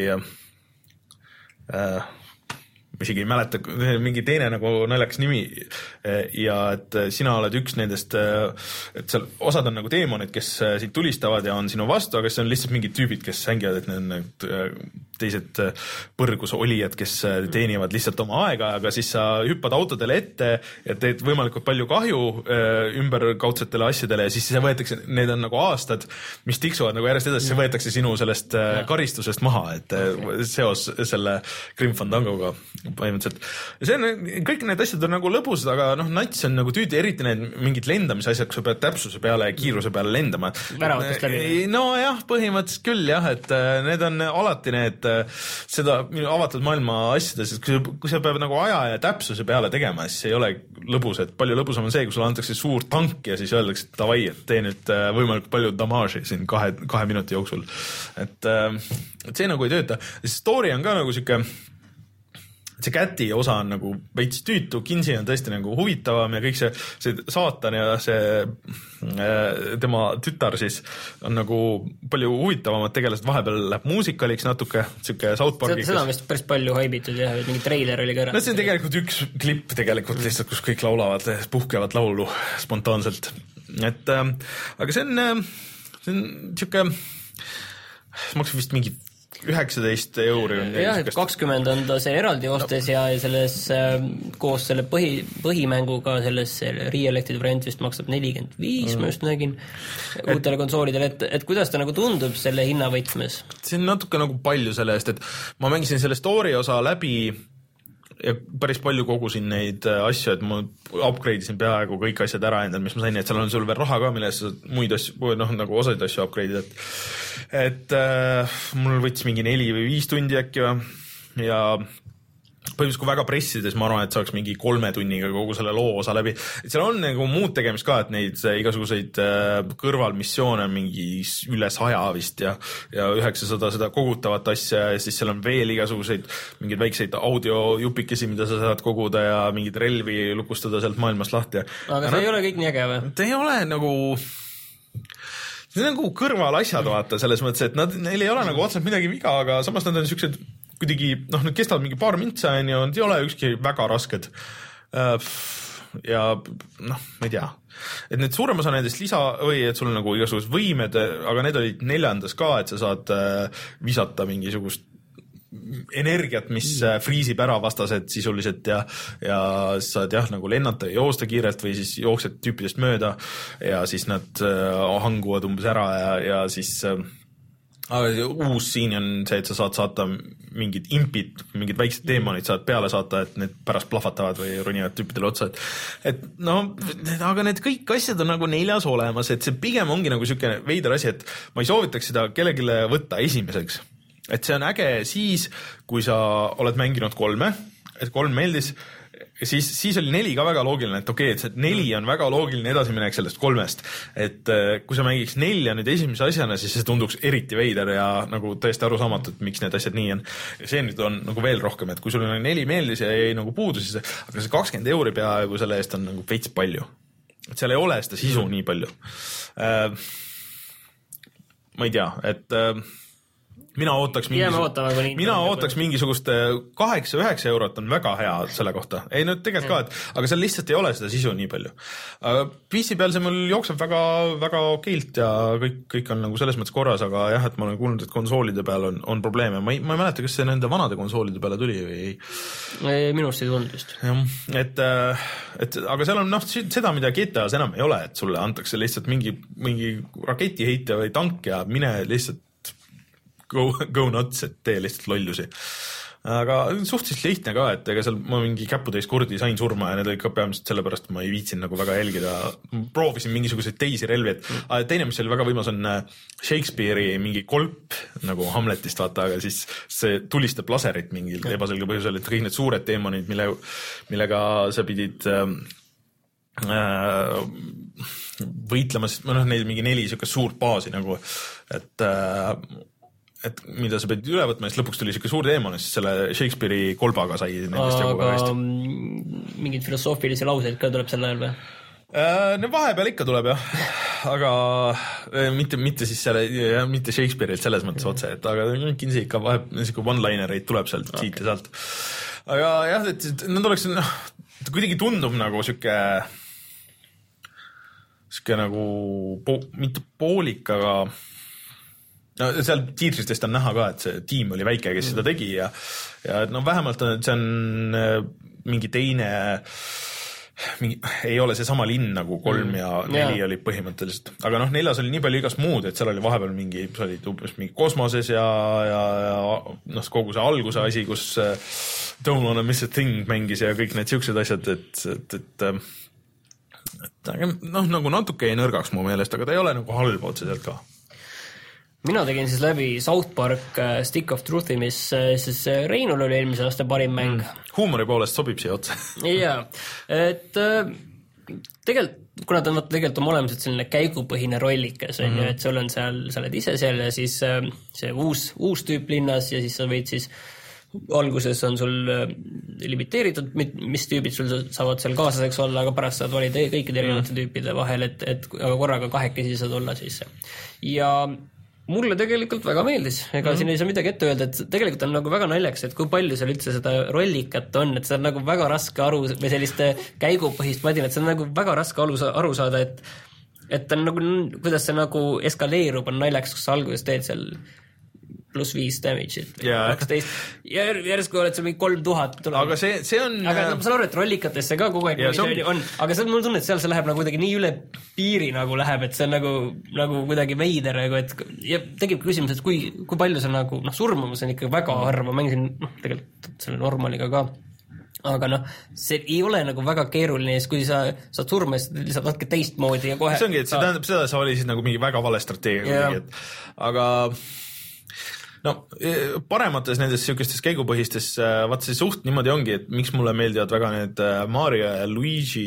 äh, isegi ei mäleta, mingi teine nagu naljakas nimi ja et sina oled üks nendest, et seal osad on nagu deemonid, kes sind tulistavad ja on sinu vastu, aga see on lihtsalt mingid tüübid, kes hängivad, et need teised põrgus olijad, kes teenivad lihtsalt oma aega, aga siis sa hüppad autodele ette ja teed võimalikult palju kahju ümberkaudsetele asjadele ja siis see võetakse, need on nagu aastad, mis tiksuvad nagu järjest edasi, see võetakse sinu sellest karistusest maha, et seos selle Grim Fandangoga põhimõtteliselt. See on, kõik need asjad on nagu lõbusad, aga noh, nats on nagu tüüdi, eriti need mingid lendamise asjad, kui sa pead täpsuse peale ja kiiruse peale lendama. Väravatest läbi. No jah, põhimõtteliselt küll jah, et need on alati need seda avatud maailma asjades, et kui, kui sa peab nagu aja ja täpsuse peale tegema, siis ei ole lõbus, et palju lõbusam on see, kui sulle antakse suur tank ja siis öeldakse, et davai, et tee nüüd võimalikult palju damaaži siin kahe, kahe minuti jooksul. Et, et see nagu ei tööta. Story on ka nagu siuke see Käti osa on nagu veits tüütu, Kinsey on tõesti nagu huvitavam ja kõik see, see saatan ja see tema tütar siis on nagu palju huvitavamad tegelased, vahepeal läheb muusikaliks natuke, siuke South Parki. Seda on vist päris palju haibitud ja mingi treiler oli ka ära. No see on tegelikult üks klipp tegelikult lihtsalt, kus kõik laulavad, puhkevad laulu spontaanselt. Et, äh, aga see on, see on siuke, see maksab vist mingi üheksateist euri. Jah, et kakskümmend on ta see eraldi ostes no. ja selles koos selle põhi, põhimänguga selles re-elected variant vist maksab nelikümmend viis, mm. ma just nägin uutele konsoolidele, et, et kuidas ta nagu tundub selle hinnavõtmes? See on natuke nagu palju selle eest, et ma mängisin selle story osa läbi ja päris palju kogusin neid asju, et ma upgrade'isin peaaegu kõik asjad ära endal, mis ma sain, et seal on sul veel raha ka, milles muid asju, noh, nagu osaid asju upgrade'id, et, et äh, mul võttis mingi neli või viis tundi äkki ja põhimõtteliselt kui väga pressides, ma arvan, et saaks mingi kolme tunniga kogu selle loo osa läbi. Et seal on nagu muud tegemist ka, et neid igasuguseid kõrvalmissioone on mingi üle saja vist ja, ja üheksasada seda kogutavat asja ja siis seal on veel igasuguseid mingeid väikseid audiojupikesi, mida sa saad koguda ja mingid relvi lukustada sealt maailmast lahti. Aga see no, ei ole kõik nii äge või? See ei ole nagu... See on nagu kõrval asjad vaata selles mõttes, et nad, neil ei ole nagu otseselt midagi viga, aga samas nad on siuksed kuidagi, noh, nüüd kestavad mingi paar mintsa, on ju, nad ei ole ükski väga rasked. Ja noh, ma ei tea. Et need suurem osa nendest lisa, või et sul on nagu igasugused võimed, aga need olid neljandas ka, et sa saad visata mingisugust energiat, mis friisib ära vastased sisuliselt ja, ja saad jah, nagu lennata ja joosta kiirelt või siis jooksed tüüpidest mööda ja siis nad hanguvad umbes ära ja, ja siis aga uus siin on see, et sa saad saata mingid impid, mingid väiksed deemonid saad peale saata, et need pärast plahvatavad või runivad tüüpidele otsa, et, et no, aga need kõik asjad on nagu neljas olemas, et see pigem ongi nagu siuke veider asi, et ma ei soovitaks seda kellelegi võtta esimeseks, et see on äge siis, kui sa oled mänginud kolme, et kolm meeldis, siis, siis oli neli ka väga loogiline, et okei, okay, et see neli on väga loogiline edasiminek sellest kolmest, et kui sa mängiks nelja nüüd esimese asjana, siis see tunduks eriti veider ja nagu tõesti arusaamatu, et miks need asjad nii on. Ja see nüüd on nagu veel rohkem, et kui sul on neli meeldis ja ei nagu puudu, siis aga see kakskümmend euri peaaegu selle eest on nagu veits palju. Et seal ei ole seda sisu nii palju. Äh, ma ei tea, et äh, mina ootaks mingisugust, mina ootaks mingisugust kaheksa üheksa eurot on väga hea selle kohta. Ei, no tegelikult ka, et, aga seal lihtsalt ei ole seda sisu nii palju. P C peal see mul jookseb väga, väga okeilt ja kõik, kõik on nagu selles mõttes korras, aga jah, et ma olen kuulnud, et konsoolide peal on, on probleeme. Ma ei, ma ei mäleta, kas see nende vanade konsoolide peale tuli või ei. Minust ei tulnud just. Ja, et, et, aga seal on noh, seda, mida G T A-s enam ei ole, et sulle antakse lihtsalt mingi, mingi raketiheitja või tank ja mine lihtsalt Go, go nuts, et tee lihtsalt lollusi. Aga suhteliselt lihtne ka, et ega seal ma mingi käputäis kurdi sain surma ja need olid ka peamiselt sellepärast, ma ei viitsin nagu väga jälgida. Proovisin mingisuguseid teisi relvi, et teine, mis oli väga võimas, on Shakespeare'i mingi kolp nagu Hamletist, vaata, aga siis see tulistab laserit mingil ebaselge põhjusel, et kõik need suured deemonid, mille, millega sa pidid äh, võitlema, sest noh, neil mingi neli siukest suurt baasi nagu, et äh, et mida sa pidid üle võtma, siis lõpuks tuli siuke suur teemon, siis selle Shakespeare'i kolbaga sai nendest jagu väga hästi. Mingid filosoofilisi lauseid ka tuleb selle ajal või? No vahepeal ikka tuleb jah, aga mitte, mitte siis selle, mitte Shakespeare'ilt selles mõttes otse, et aga kindlasti ikka vahe, niisugune one-linereid tuleb sealt okay. Siit ja sealt. Aga jah, et nad oleks, noh, kuidagi tundub nagu siuke, siuke nagu po, mitte poolik, aga no seal tiitristest on näha ka, et see tiim oli väike, kes mm. seda tegi ja, ja no vähemalt on, see on mingi teine mingi, ei ole see sama linn nagu kolm mm. ja neli yeah. oli põhimõtteliselt, aga noh, neljas oli nii palju igast muud, et seal oli vahepeal mingi, sa olid umbes mingi kosmoses ja, ja, ja noh, kogu see alguse asi, kus Don't Wanna Miss a Thing mängis ja kõik need siuksed asjad, et, et, et, et noh, nagu natuke ei nõrgaks mu meelest, aga ta ei ole nagu halb otseselt ka. Mina tegin siis läbi South Park uh, Stick of Truthi, mis uh, siis Reinul oli eelmise aasta parim mäng. Mm. Huumori poolest sobib siia otsa. Jaa, et uh, tegelikult, kuna ta on tegelikult on olemuselt selline käigupõhine rollikas, on mm-hmm. ju, et sul on seal, sa oled ise seal ja siis uh, see uus, uus tüüp linnas ja siis sa võid siis alguses on sul uh, limiteeritud, mis tüübid sul saavad seal kaaslaseks olla, aga pärast saad valida kõikide erinevate mm. tüüpide vahel, et, et aga korraga kahekesi saad olla siis. Ja mulle tegelikult väga meeldis, ega mm-hmm. siin ei saa midagi ette öelda, et tegelikult on nagu väga naljaks, et kui palju seal üldse seda rollikat on, et see on nagu väga raske aru või selliste käigupõhist madinat, see on nagu väga raske aru, aru saada, et et on nagu, kuidas see nagu eskaleerub, on naljaks, kus sa alguses teed seal pluss viis damage'it või yeah. kaksteist ja järsku oled seal mingi kolm tuhat tuleb. Aga see, see on... Aga ma saan aru, et rollikatesse ka kogu aeg yeah, on, on, aga see, mul tunne, et seal see läheb nagu kuidagi nii üle piiri nagu läheb, et see on nagu, nagu kuidagi veider, et ja tegib küsimus, et kui, kui palju see nagu, noh, surmamus on ikka väga harva, mängisin, noh, tegelikult selle normaliga ka, aga noh, see ei ole nagu väga keeruline, siis kui sa saad surma, siis lihtsalt natuke teistmoodi ja kohe... See ongi, et see tähendab seda, sa oli siis nagu mingi väga vale strateegia yeah. et, aga... No, paremates nendes siukestes käigupõhistes, vaat see suht niimoodi ongi, et miks mulle meeldivad väga need Mario ja Luigi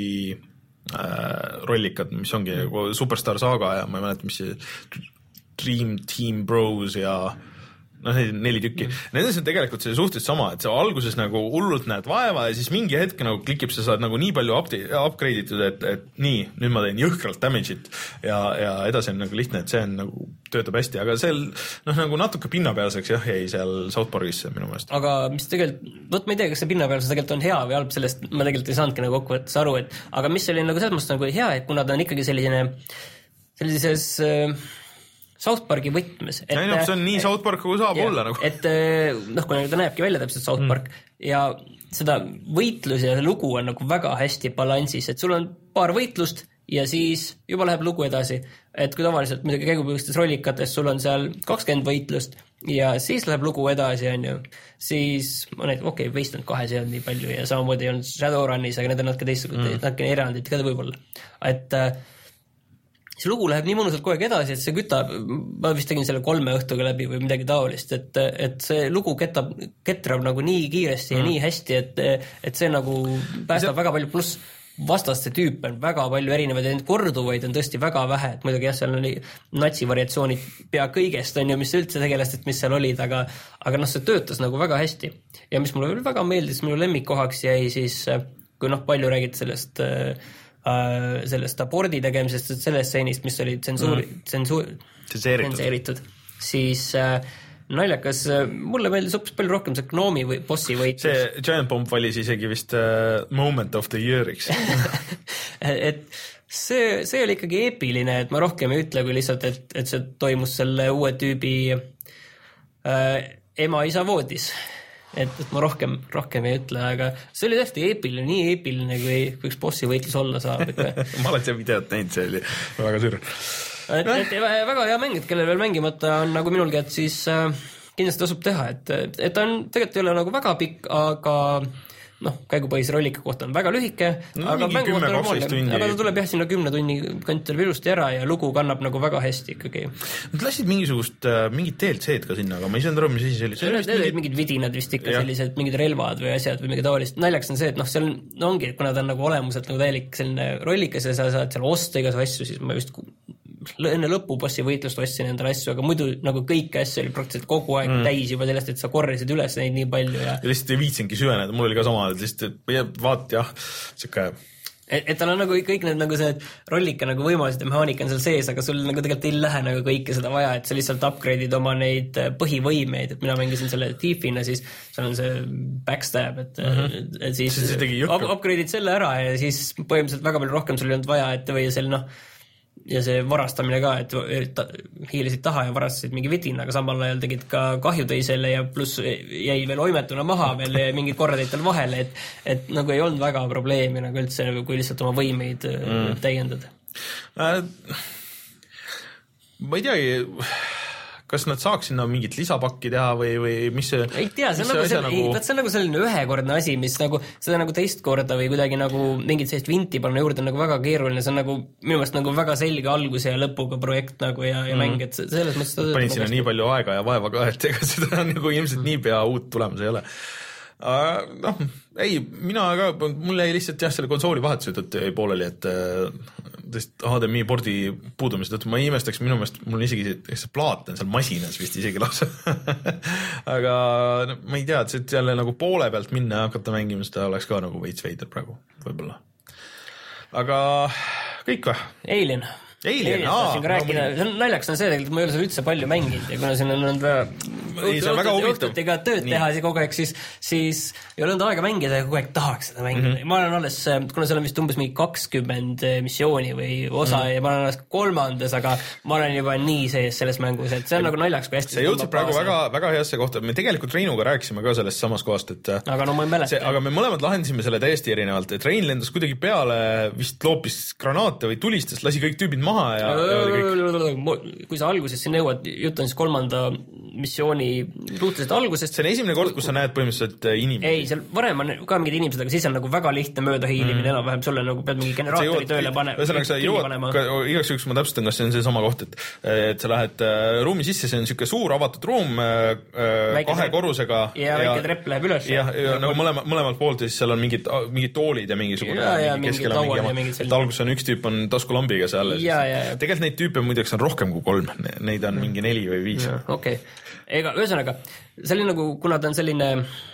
äh, rollikad, mis ongi nagu Superstar Saga ja ma ei mäleta, mis see Dream Team Bros ja noh, neli tükki. Mm. Nendes on tegelikult see suhtes sama, et sa alguses nagu hullult näed vaeva ja siis mingi hetk nagu klikib, sa saad nagu nii palju upgrade itud, et, et nii, nüüd ma teen jõhkralt damage'it ja, ja edasi on nagu lihtne, et see on nagu töötab hästi, aga seal noh, nagu natuke pinnapealseks jah, jäi seal South Parkis minu meelest. Aga mis tegelikult, võt ma ei tea, kas see pinnapealsus tegelikult on hea või halb, sellest ma tegelikult ei saanudki nagu kokkuvõttes aru, et aga mis oli nagu selles mõttes nagu hea, et kuna ta on ikkagi selline sellises äh, South Parki võtmes. Et, ei, no, see on nii South Park, kui saab ja, olla. Nagu. Et noh, kui ta näebki välja täpselt South Park mm. ja seda võitlus ja lugu on nagu väga hästi balansis, et sul on paar võitlust ja siis juba läheb lugu edasi. Et kui tavaliselt midagi käigupõhistes rollikates sul on seal kakskümmend võitlust ja siis läheb lugu edasi, on ju, siis ma näit, okei, okay, Wasteland kahes ei olnud nii palju ja samamoodi on Shadowrunis, aga need on natuke teistsugused mm., natuke erandid ka võib-olla. Et see lugu läheb nii mõnusalt kogu aeg edasi, et see kütab, ma vist tegin selle kolme õhtuga läbi või midagi taolist, et, et see lugu ketab, ketrab nagu nii kiiresti mm. ja nii hästi, et, et see nagu päästab see... väga palju, pluss vastaste tüüpe on väga palju erinevaid ja neid korduvaid on tõesti väga vähe, et muidugi jah, seal oli natsivariatsioonid pea kõigest, on ju, mis üldse tegelastest, mis seal olid, aga, aga noh, see töötas nagu väga hästi. Ja mis mulle veel väga meeldis, minu lemmikkohaks jäi siis, kui noh, palju räägid sellest sellest abordi tegemisest, sellest seenist, mis oli tsensuuri, mm. tsensuur, tsenseeritud, siis äh, naljakas, mulle meeldis hoopis palju rohkem see Gnomi või bossi võitlus. See Giant Bomb valis isegi vist uh, Moment of the Year'iks. et see, see oli ikkagi eepiline, et ma rohkem ei ütle kui lihtsalt, et, et see toimus selle uue tüübi äh, ema-isa voodis. Et, et ma rohkem, rohkem ei ütle, aga see oli tähti eepiline, nii eepiline, kui, kui üks bossi võitlus olla saab. ma olen see videot näinud, see oli väga sür. Et, et väga hea mäng, et kellel veel mängimata on nagu minulgi, et siis äh, kindlasti tasub teha, et, et ta on, tegelikult ei ole nagu väga pikk, aga noh, käigupõhise rollika kohta on väga lühike, no, aga mängu kohta on normaalne, aga ta tuleb jah sinna kümne tunni kantil ilusti ära ja lugu kannab nagu väga hästi ikkagi. Nad lasid mingisugust, mingid D L C-d ka sinna, aga ma ei saanud aru, mis asi see oli. See need olid mingid vidinad vist ikka, sellised mingid relvad või asjad või mingi tavalist. Naljaks on see, et noh, seal no ongi, kuna ta on nagu olemuselt nagu täielik selline rollikas ja sa saad seal osta igas asju, siis ma just enne lõpu bossi võitlust ostsin endale asju, aga muidu nagu kõik asju oli praktiliselt kogu aeg mm. täis juba sellest, et sa korrisid üles neid nii palju ja... ja lihtsalt ei viitsingi süveneda, mul oli ka sama, et lihtsalt vaat jah, siuke... Et, et tal on nagu kõik need nagu see rollika nagu võimalused ja mehaanika on seal sees, aga sul nagu tegelikult ei lähe nagu kõike seda vaja, et sa lihtsalt upgrade'id oma neid põhivõimeid, et mina mängisin selle Thiefina, siis seal on see backstab, et, mm-hmm. et siis up, upgrade'id selle ära ja siis põhimõtteliselt väga palju rohkem sul ei olnud vaja, et või seal noh ja see varastamine ka, et ta, hiilisid taha ja varastasid mingi vidina, aga samal ajal tegid ka kahju teisele ja pluss jäi veel oimetuna maha veel mingid korradeid tal vahele, et, et nagu ei olnud väga probleemi nagu üldse, kui lihtsalt oma võimeid mm. täiendada äh,. Ma ei teagi, kas nad saaks sinna mingit lisapakki teha või, või mis see... Ei tea, see on, nagu, see, nagu... Ei, see on nagu selline ühekordne asi, mis nagu seda nagu teist korda või kuidagi nagu mingit sellist vinti panna juurde on nagu väga keeruline, see on nagu minu meelest nagu väga selge alguse ja lõpuga projekt nagu ja, ja mm. mäng, et selles mõttes... Panid sinna nii palju aega ja vaeva ka, et ega seda nagu ilmselt mm. nii pea uut tulemus ei ole. Uh, noh, ei, mina ka, mul jäi lihtsalt jah, selle konsooli vahetuse tõttu jäi pooleli, et tõest H D M I pordi puudumise tõttu ma ei imestaks, minu meelest mul isegi see plaat on seal masinas vist isegi lausa aga no, ma ei tea, et see jälle nagu poole pealt minna ja hakata mängima, seda oleks ka nagu veits veider praegu, võib-olla. Aga kõik või? Alien Alien, aa. Rääkida, see on naljakas on see, tegelikult ma ei ole seal üldse palju mänginud ja kuna siin on olnud õhtutiga tööd nii. Teha kogu aeg, siis, siis ei ole olnud aega mängida ja kogu aeg tahaks seda mängida. Mm-hmm. Ma olen alles, kuna seal on vist umbes mingi kakskümmend missiooni või osa mm-hmm. ja ma olen alles kolmandas, aga ma olen juba nii sees selles mängus, et see on nagu naljaks, kui hästi see jõudsid praegu väga, väga heasse kohta. Me tegelikult Reinuga rääkisime ka sellest samast kohast, et aga no ma ei mäleta. Aga me mõlemad lahendasime selle täiesti erinevalt, et Rein lendas kuidagi peale, vist loopis granaate või tulistas, lasi kõik tüübid maha ja, ja kui sa alguses siin jõuad, jutt on siis kolmanda missiooni suhteliselt algusest. See on esimene kord, kus sa näed põhimõtteliselt inimesi. Ei, seal varem on ka mingid inimesed, aga siis on nagu väga lihtne mööda hiilimine mm. enam-vähem sulle nagu pead mingi generaatori jõuad, tööle panema. Ühesõnaga sa jõuad, igaks üks ma täpsustan, kas see on see sama koht, et, et sa lähed äh, ruumi sisse, see on niisugune suur avatud ruum äh, kahe trepp. Korrusega. Ja, ja väike trepp läheb üles. Ja, ja, ja nagu mõlema, mõlemalt poolt ja siis seal on mingid, mingid toolid ja mingisugune ja, ja, mingi lauad ja mingid selline. Et alguses on üks tüüp on taskulambiga seal. Ja, ja, ja. Tegelikult neid tüüpe muideks on rohkem kui kolm, neid on mingi neli või viis. Okei. Ega, ühesõnaga, see oli nagu, kuna ta on selline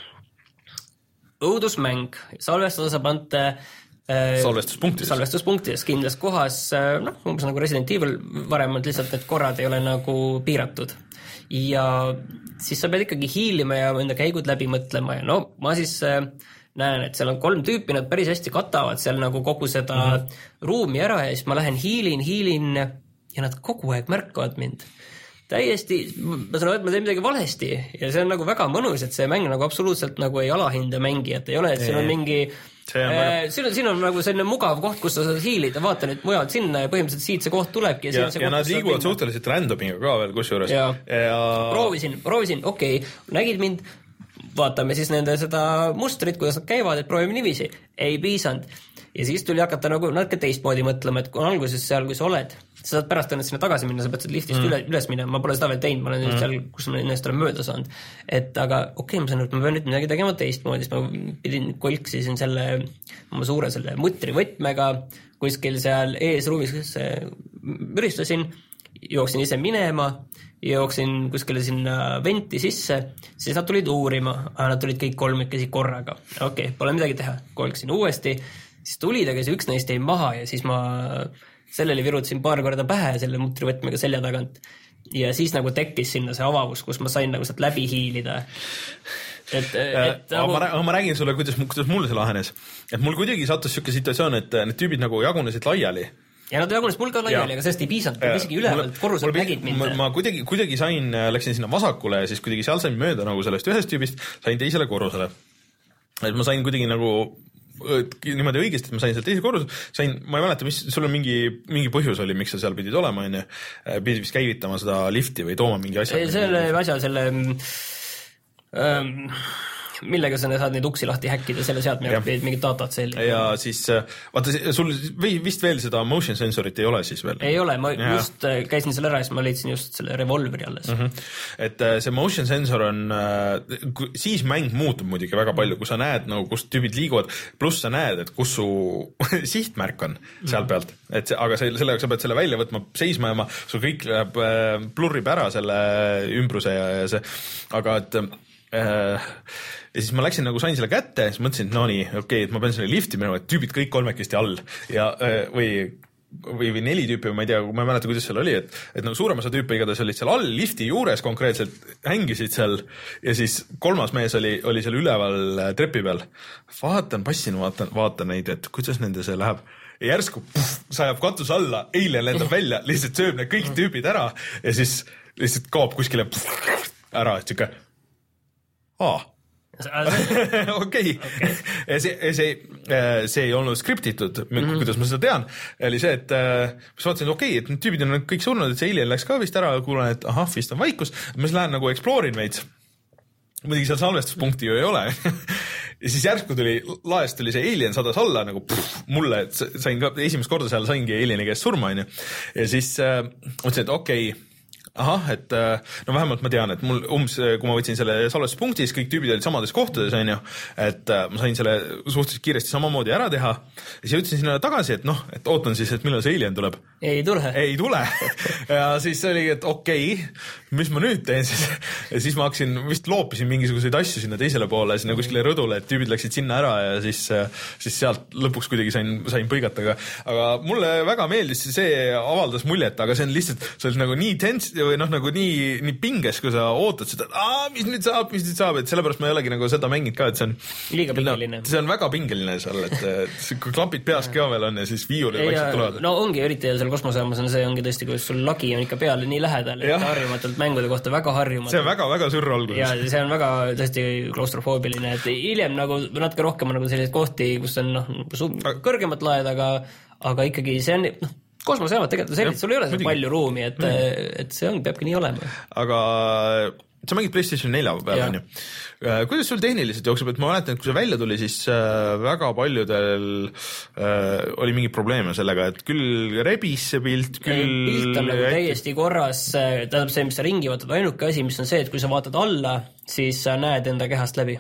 õudusmäng, salvestada saab ante äh, salvestuspunktis. salvestuspunktis kindlas kohas, äh, noh, umbes nagu Resident Evil varem on lihtsalt, et korrad ei ole nagu piiratud. Ja siis sa pead ikkagi hiilima ja enda käigud läbi mõtlema ja no ma siis äh, näen, et seal on kolm tüüpi, nad päris hästi katavad seal nagu kogu seda mm-hmm. ruumi ära ja siis ma lähen hiilin, hiilin ja nad kogu aeg märkavad mind. Täiesti, ma saan aru, et ma teen midagi valesti ja see on nagu väga mõnus, et see mäng nagu absoluutselt nagu ei alahinda mängijat, ei ole, et siin on mingi on äh, siin, on, siin on nagu selline mugav koht, kus sa saad hiilida, vaata nüüd mujalt sinna ja põhimõtteliselt siit see koht tulebki ja, ja, ja koht, nad liiguvad suhteliselt randomiga ka veel kusjuures ja, ja... proovisin, proovisin, okei okay, nägid mind, vaatame siis nende seda mustrit, kuidas nad käivad, et proovime niiviisi, ei piisanud ja siis tuli hakata nagu natuke teistmoodi mõtlema, et kui on alguses seal, kui sa oled sa saad pärast ennast sinna tagasi minna, sa pead sealt liftist mm. üle, üles minna, ma pole seda veel teinud, ma olen mm. seal, kus ma ennast olen mööda saanud. Et aga okei, okay, ma saan, et ma pean nüüd midagi tegema teistmoodi, siis ma pidin kolksisin selle, ma suure selle mutri võtmega, kuskil seal ees ruumis müristasin, jooksin ise minema, jooksin kuskile sinna venti sisse, siis nad tulid uurima, aga nad tulid kõik kolmekesi korraga. Okei, okay, pole midagi teha, kolksin uuesti, siis tulid, aga see üks neist jäi maha ja siis ma sellele virutasin paar korda pähe selle mutrivõtmega selja tagant ja siis nagu tekkis sinna see avavus, kus ma sain nagu sealt läbi hiilida. Et, et, aga ma, ma räägin sulle, kuidas, kuidas mul see lahenes. Et mul kuidagi sattus siuke situatsioon, et need tüübid nagu jagunesid laiali. Ja nad jagunes mul ka laiali, aga sellest ei piisanud, ma isegi ülevalt korruselt nägid mind. Ma, ma kuidagi, kuidagi sain, läksin sinna vasakule ja siis kuidagi seal sain mööda nagu sellest ühest tüübist, sain teisele korrusele. Et ma sain kuidagi nagu niimoodi õigesti, et ma sain seal teise korrus, sain, ma ei mäleta, mis, sul on mingi, mingi põhjus oli, miks sa seal pidid olema, on ju, pidid vist käivitama seda lifti või tooma mingi asja. Selle asja, selle ähm, millega sa saad neid uksi lahti häkkida, selle sealt me pidid mingid datat selline. Ja siis, vaata, sul vist veel seda motion sensorit ei ole siis veel? Ei ole, ma ja. just käisin seal ära ja siis ma leidsin just selle revolveri alles. Mm-hmm. Et see motion sensor on, siis mäng muutub muidugi väga palju, kui sa näed, nagu, kus tüübid liiguvad, pluss sa näed, et kus su sihtmärk on seal pealt. Et see, aga selle, sellega sa pead selle välja võtma, seisma ja ma, sul kõik läheb, plurrib ära selle ümbruse ja, ja see, aga et äh, ja siis ma läksin nagu sain selle kätte ja siis mõtlesin, et no nii, okei, okay, et ma pean selle lifti minema, et tüübid kõik kolmekesti all ja või, või, või neli tüüpi, ma ei tea, ma ei mäleta, kuidas seal oli, et, et nagu suurem osa tüüpe igatahes olid seal all lifti juures konkreetselt, hängisid seal ja siis kolmas mees oli, oli seal üleval trepi peal. Vaatan, passin, vaatan, vaatan neid, et kuidas nende see läheb. ja järsku puh, sajab katus alla, Alien lendab välja, lihtsalt sööb need kõik tüübid ära ja siis lihtsalt kaob kuskile puh, ära, et siuke aa okei, ja see, see, see ei olnud skriptitud, mm-hmm. kuidas ma seda tean, oli see, et äh, ma vaatasin, et okei, et need tüübid on kõik surnud, et see Alien läks ka vist ära, kuulan, et ahah, vist on vaikus, ma siis lähen nagu exploorin veits, muidugi seal salvestuspunkti ju ei ole ja siis järsku tuli, laest tuli see Alien sadas alla nagu pff, mulle, et sain ka, esimest korda seal saingi Alieni käest surma, onju, ja siis äh, mõtlesin, et okei okay, ahah, et no vähemalt ma tean, et mul umbes, kui ma võtsin selle salvestuspunkti, siis kõik tüübid olid samades kohtades, onju, et ma sain selle suhteliselt kiiresti samamoodi ära teha ja siis jõudsin sinna tagasi, et noh, et ootan siis, et millal see Alien tuleb. Ei tule. Ei tule. ja siis oli, et okei, okay, mis ma nüüd teen siis? Ja siis ma hakkasin, vist loopisin mingisuguseid asju sinna teisele poole, sinna kuskile rõdule, et tüübid läksid sinna ära ja siis, siis sealt lõpuks kuidagi sain, sain põigata, aga, aga mulle väga meeldis, see avaldas muljet, aga see on lihtsalt, see oli nagu nii tens, või noh, nagu nii, nii pinges, kui sa ootad seda, aa, mis nüüd saab, mis nüüd saab, et sellepärast ma ei olegi nagu seda mänginud ka, et see on liiga pingeline. No, see on väga pingeline seal, et, et kui klapid peas ka veel on ja siis viiulid vaikselt tulevad. No ongi, eriti seal kosmosejaamas on see, ongi tõesti, kui sul lagi on ikka peale nii lähedal, et harjumatult mängude kohta väga harjumatult. See on väga, väga sürr alguses. Ja see on väga tõesti klaustrofoobiline, et hiljem nagu natuke rohkem nagu selliseid kohti, kus on noh, kõrgemat laed, aga, aga ikkagi see on, noh, kosmosejaamad tegelikult sellised, sul ei ole seal palju ruumi, et, et see on, peabki nii olema. Aga sa mängid PlayStation nelja peal, on ju. Kuidas sul tehniliselt jookseb, et ma mäletan, et kui see välja tuli, siis väga paljudel äh, oli mingi probleeme sellega, et küll rebis see pilt, küll... Pilt on nagu täiesti korras, tähendab see, mis sa ringi vaatad, ainuke asi, mis on see, et kui sa vaatad alla, siis sa näed enda kehast läbi.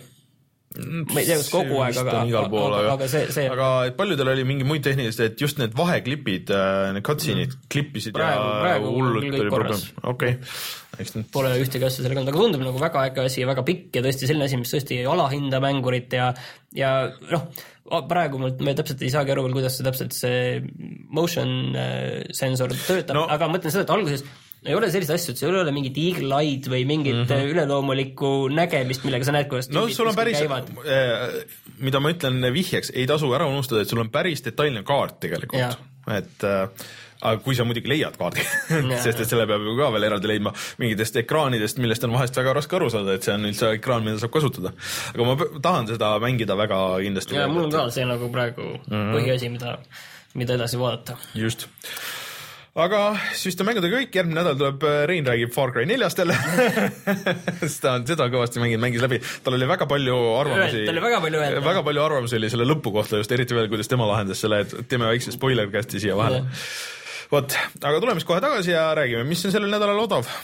Ma ei tea, kas kogu aeg, aga, pool, aga, aga see, see... Aga et paljudel oli mingi muid tehnilist, et just need vaheklipid, need cutscene'id mm. klippisid praegu, ja praegu hullult oli probleem. Okei. Okay. Pole ühtegi asja sellega, aga tundub nagu väga äge asi ja väga pikk ja tõesti selline asi, mis tõesti alahinda mängurit ja, ja noh, praegu me täpselt ei saagi aru veel, kuidas see täpselt see motion sensor töötab, no. Aga mõtlen seda, et alguses ei ole sellist asju, et see ei ole mingit eagle-eyed või mingit mm-hmm. üleloomulikku nägemist, millega sa näed, kuidas no, sul on päris, äh, mida ma ütlen vihjeks, ei tasu ära unustada, et sul on päris detailne kaart tegelikult, ja. Et äh, aga kui sa muidugi leiad kaardi, sest et selle peab ju ka veel eraldi leidma mingitest ekraanidest, millest on vahest väga raske aru saada, et see on üldse ekraan, mida saab kasutada. Aga ma tahan seda mängida väga kindlasti. Ja mul on ka see nagu praegu mm-hmm. põhiasi, mida, mida edasi vaadata. Just. Aga siis ta mängudega kõik, järgmine nädal tuleb Rein räägib Far Cry neljast jälle ta on seda kõvasti mänginud, mängis läbi, tal oli väga palju arvamusi Tal oli väga palju öelda. Väga palju arvamusi oli selle lõpu kohta just, eriti veel, kuidas tema lahendas selle, et teeme väikse spoiler-casti siia vahele. Vot, aga tuleme siis kohe tagasi ja räägime, mis on sellel nädalal odav.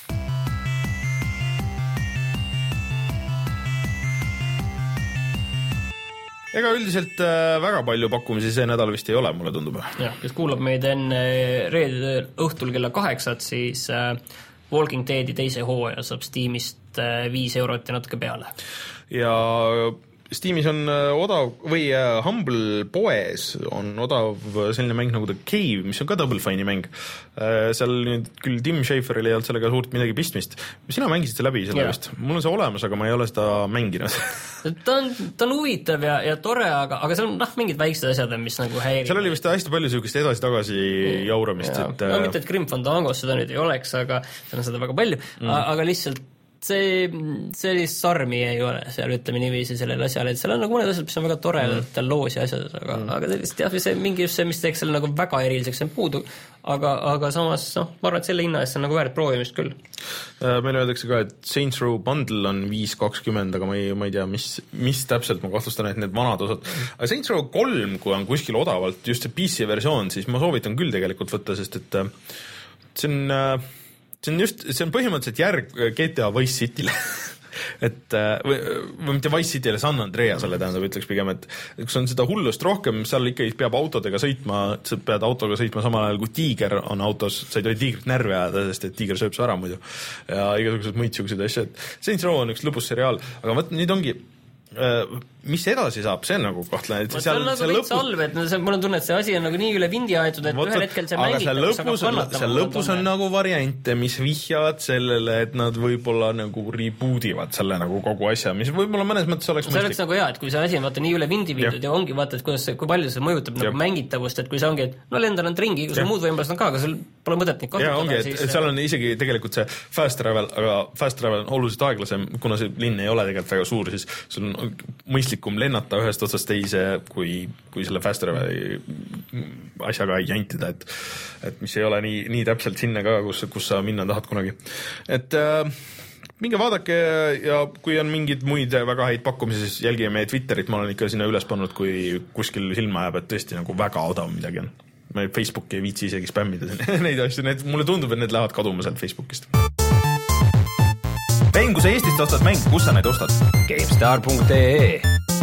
Ega üldiselt äh, väga palju pakkumisi see nädal vist ei ole, mulle tundub. Jah, kes kuulab meid enne reede õhtul kella kaheksat, siis äh, Walking Deadi teise hooaja saab Steamist äh, viis eurot ja natuke peale. Ja Steamis on odav või Humble poes on odav selline mäng nagu The Cave, mis on ka Double Fine'i mäng. Seal nüüd küll Tim Schaferil ei olnud sellega suurt midagi pistmist. Sina mängisid see läbi selle vist? Mul on see olemas, aga ma ei ole seda mänginud. ta, on, ta on huvitav ja, ja tore, aga, aga seal on noh, mingid väiksed asjad, mis nagu häirib. Seal oli vist hästi palju sellist edasi-tagasi jauramist. Et... No mitte, et Grim Fandangos seda nüüd ei oleks, aga seal on seda väga palju, mm. aga lihtsalt see, sellist sarmi ei ole seal, ütleme niiviisi sellele asjale, et seal on nagu mõned asjad, mis on väga tore mm. loos ja asjad, aga, mm. aga sellist jah, see mingi just see, mis teeks selle nagu väga eriliseks, see on puudu, aga, aga samas, noh, ma arvan, et selle hinna eest on nagu väärt proovimist küll. Meil öeldakse ka, et Saints Row Bundle on viis kakskümmend, aga ma ei, ma ei tea, mis, mis täpselt, ma kahtlustan, et need vanad osad. Aga Saints Row kolm, kui on kuskil odavalt just see P C versioon, siis ma soovitan küll tegelikult võtta, sest et see on... See on just, see on põhimõtteliselt järg G T A Vice City'le et või, või mitte Vice City'le, San Andreasele tähendab, ütleks pigem, et kus on seda hullust rohkem, seal ikkagi peab autodega sõitma, sa pead autoga sõitma samal ajal, kui tiiger on autos, sa ei tohi tiigrit närvi ajada, sest et tiiger sööb su ära muidu ja igasugused muid siuksed asjad. Saints Row on üks lõbus seriaal, aga võt, nüüd ongi mis edasi saab, see on nagu kahtlane. See on nagu veits halb, et see, mul on tunne, et see asi on nagu nii üle vindi aetud, et Võt, ühel hetkel see mängib, kus hakkab kannatama. See lõpus on nagu variante, mis vihjavad sellele, et nad võib-olla nagu reboodivad selle nagu kogu asja, mis võib-olla mõnes mõttes oleks see oleks nagu hea, et kui see asi on vaata nii üle vindi viidud ja, ja ongi vaata, et kuidas see, kui palju see mõjutab ja. Nagu mängitavust, et kui see ongi, et no lendan end ringi, kui sul muud võimalused on ka, aga sul pole mõtet neid kasutada. Ja ongi, et, et seal on isegi tegelikult see fast travel, aga fast travel on oluliselt aeglasem, kuna see linn ei ole tegelikult väga suur, siis sul on mõistlikum lennata ühest otsast teise, kui, kui selle fast traveli asjaga ei jantida, et, et mis ei ole nii, nii täpselt sinna ka, kus, kus sa minna tahad kunagi. Et äh, minge vaadake ja kui on mingid muid väga häid pakkumisi, siis jälgige meie Twitterit, ma olen ikka sinna üles pannud, kui kuskil silma jääb, et tõesti nagu väga odav midagi on. Ma Facebooki ei viitsi isegi spämmida neid asju, need, mulle tundub, et need lähevad kaduma sealt Facebookist. Vein, kui sa Eestist ostad mäng, kus sa neid ostad? GameStar punkt ee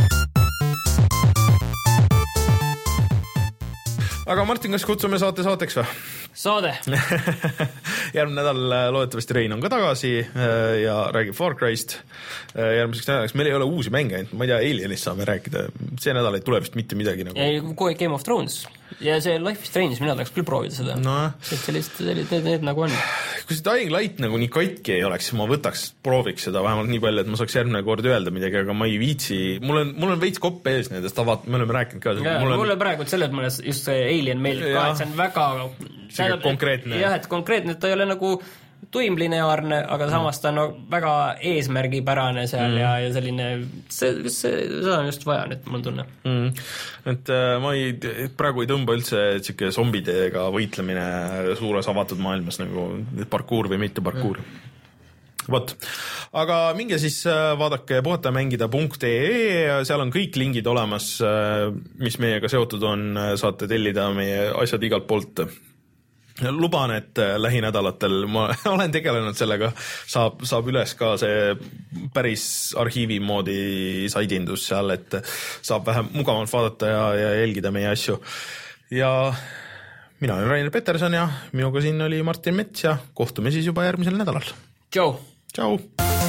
Aga Martin, kas kutsume saate saateks või? Saade. Järgmine nädal loodetavasti Rein on ka tagasi ja räägib Far Cry'st. Järgmiseks nädalaks meil ei ole uusi mänge, ma ei tea, Alienist saame rääkida. See nädal ei tule vist mitte midagi nagu. Ja kogu Game of Thrones ja see Life is Strange, mina tahaks küll proovida seda. No. Sellist, sellist, need, need nagu on. Kui see Dying Light nagu nii katki ei oleks, ma võtaks, prooviks seda vähemalt nii palju, et ma saaks järgmine kord öelda midagi, aga ma ei viitsi, mul on, mul on veits kopp ees nendest avat, me oleme rääkinud ka. Ja, mul on mulle praegu selles mõnes just see Alien meil ka, et see on väga tähendab, konkreetne. Jah, et konkreetne, et ta ei ole nagu tuimlineaarne, aga samas ta on no, väga eesmärgipärane seal mm. ja, ja selline, see, see, seda on just vaja nüüd, mul tunne. Mm. Et äh, ma ei, praegu ei tõmba üldse siuke zombidega võitlemine suures avatud maailmas nagu parkuur või mitte parkuur. Mm. Vot, aga minge siis vaadake puhatamängida.ee, seal on kõik lingid olemas, mis meiega seotud on, saate tellida meie asjad igalt poolt. Luban, et lähinädalatel ma olen tegelenud sellega, saab, saab üles ka see päris arhiivi moodi saidindus seal, et saab vähem mugavalt vaadata ja, ja jälgida meie asju. Ja mina olen Rainer Peterson ja minuga siin oli Martin Mets ja kohtume siis juba järgmisel nädalal. Tšau! Tšau!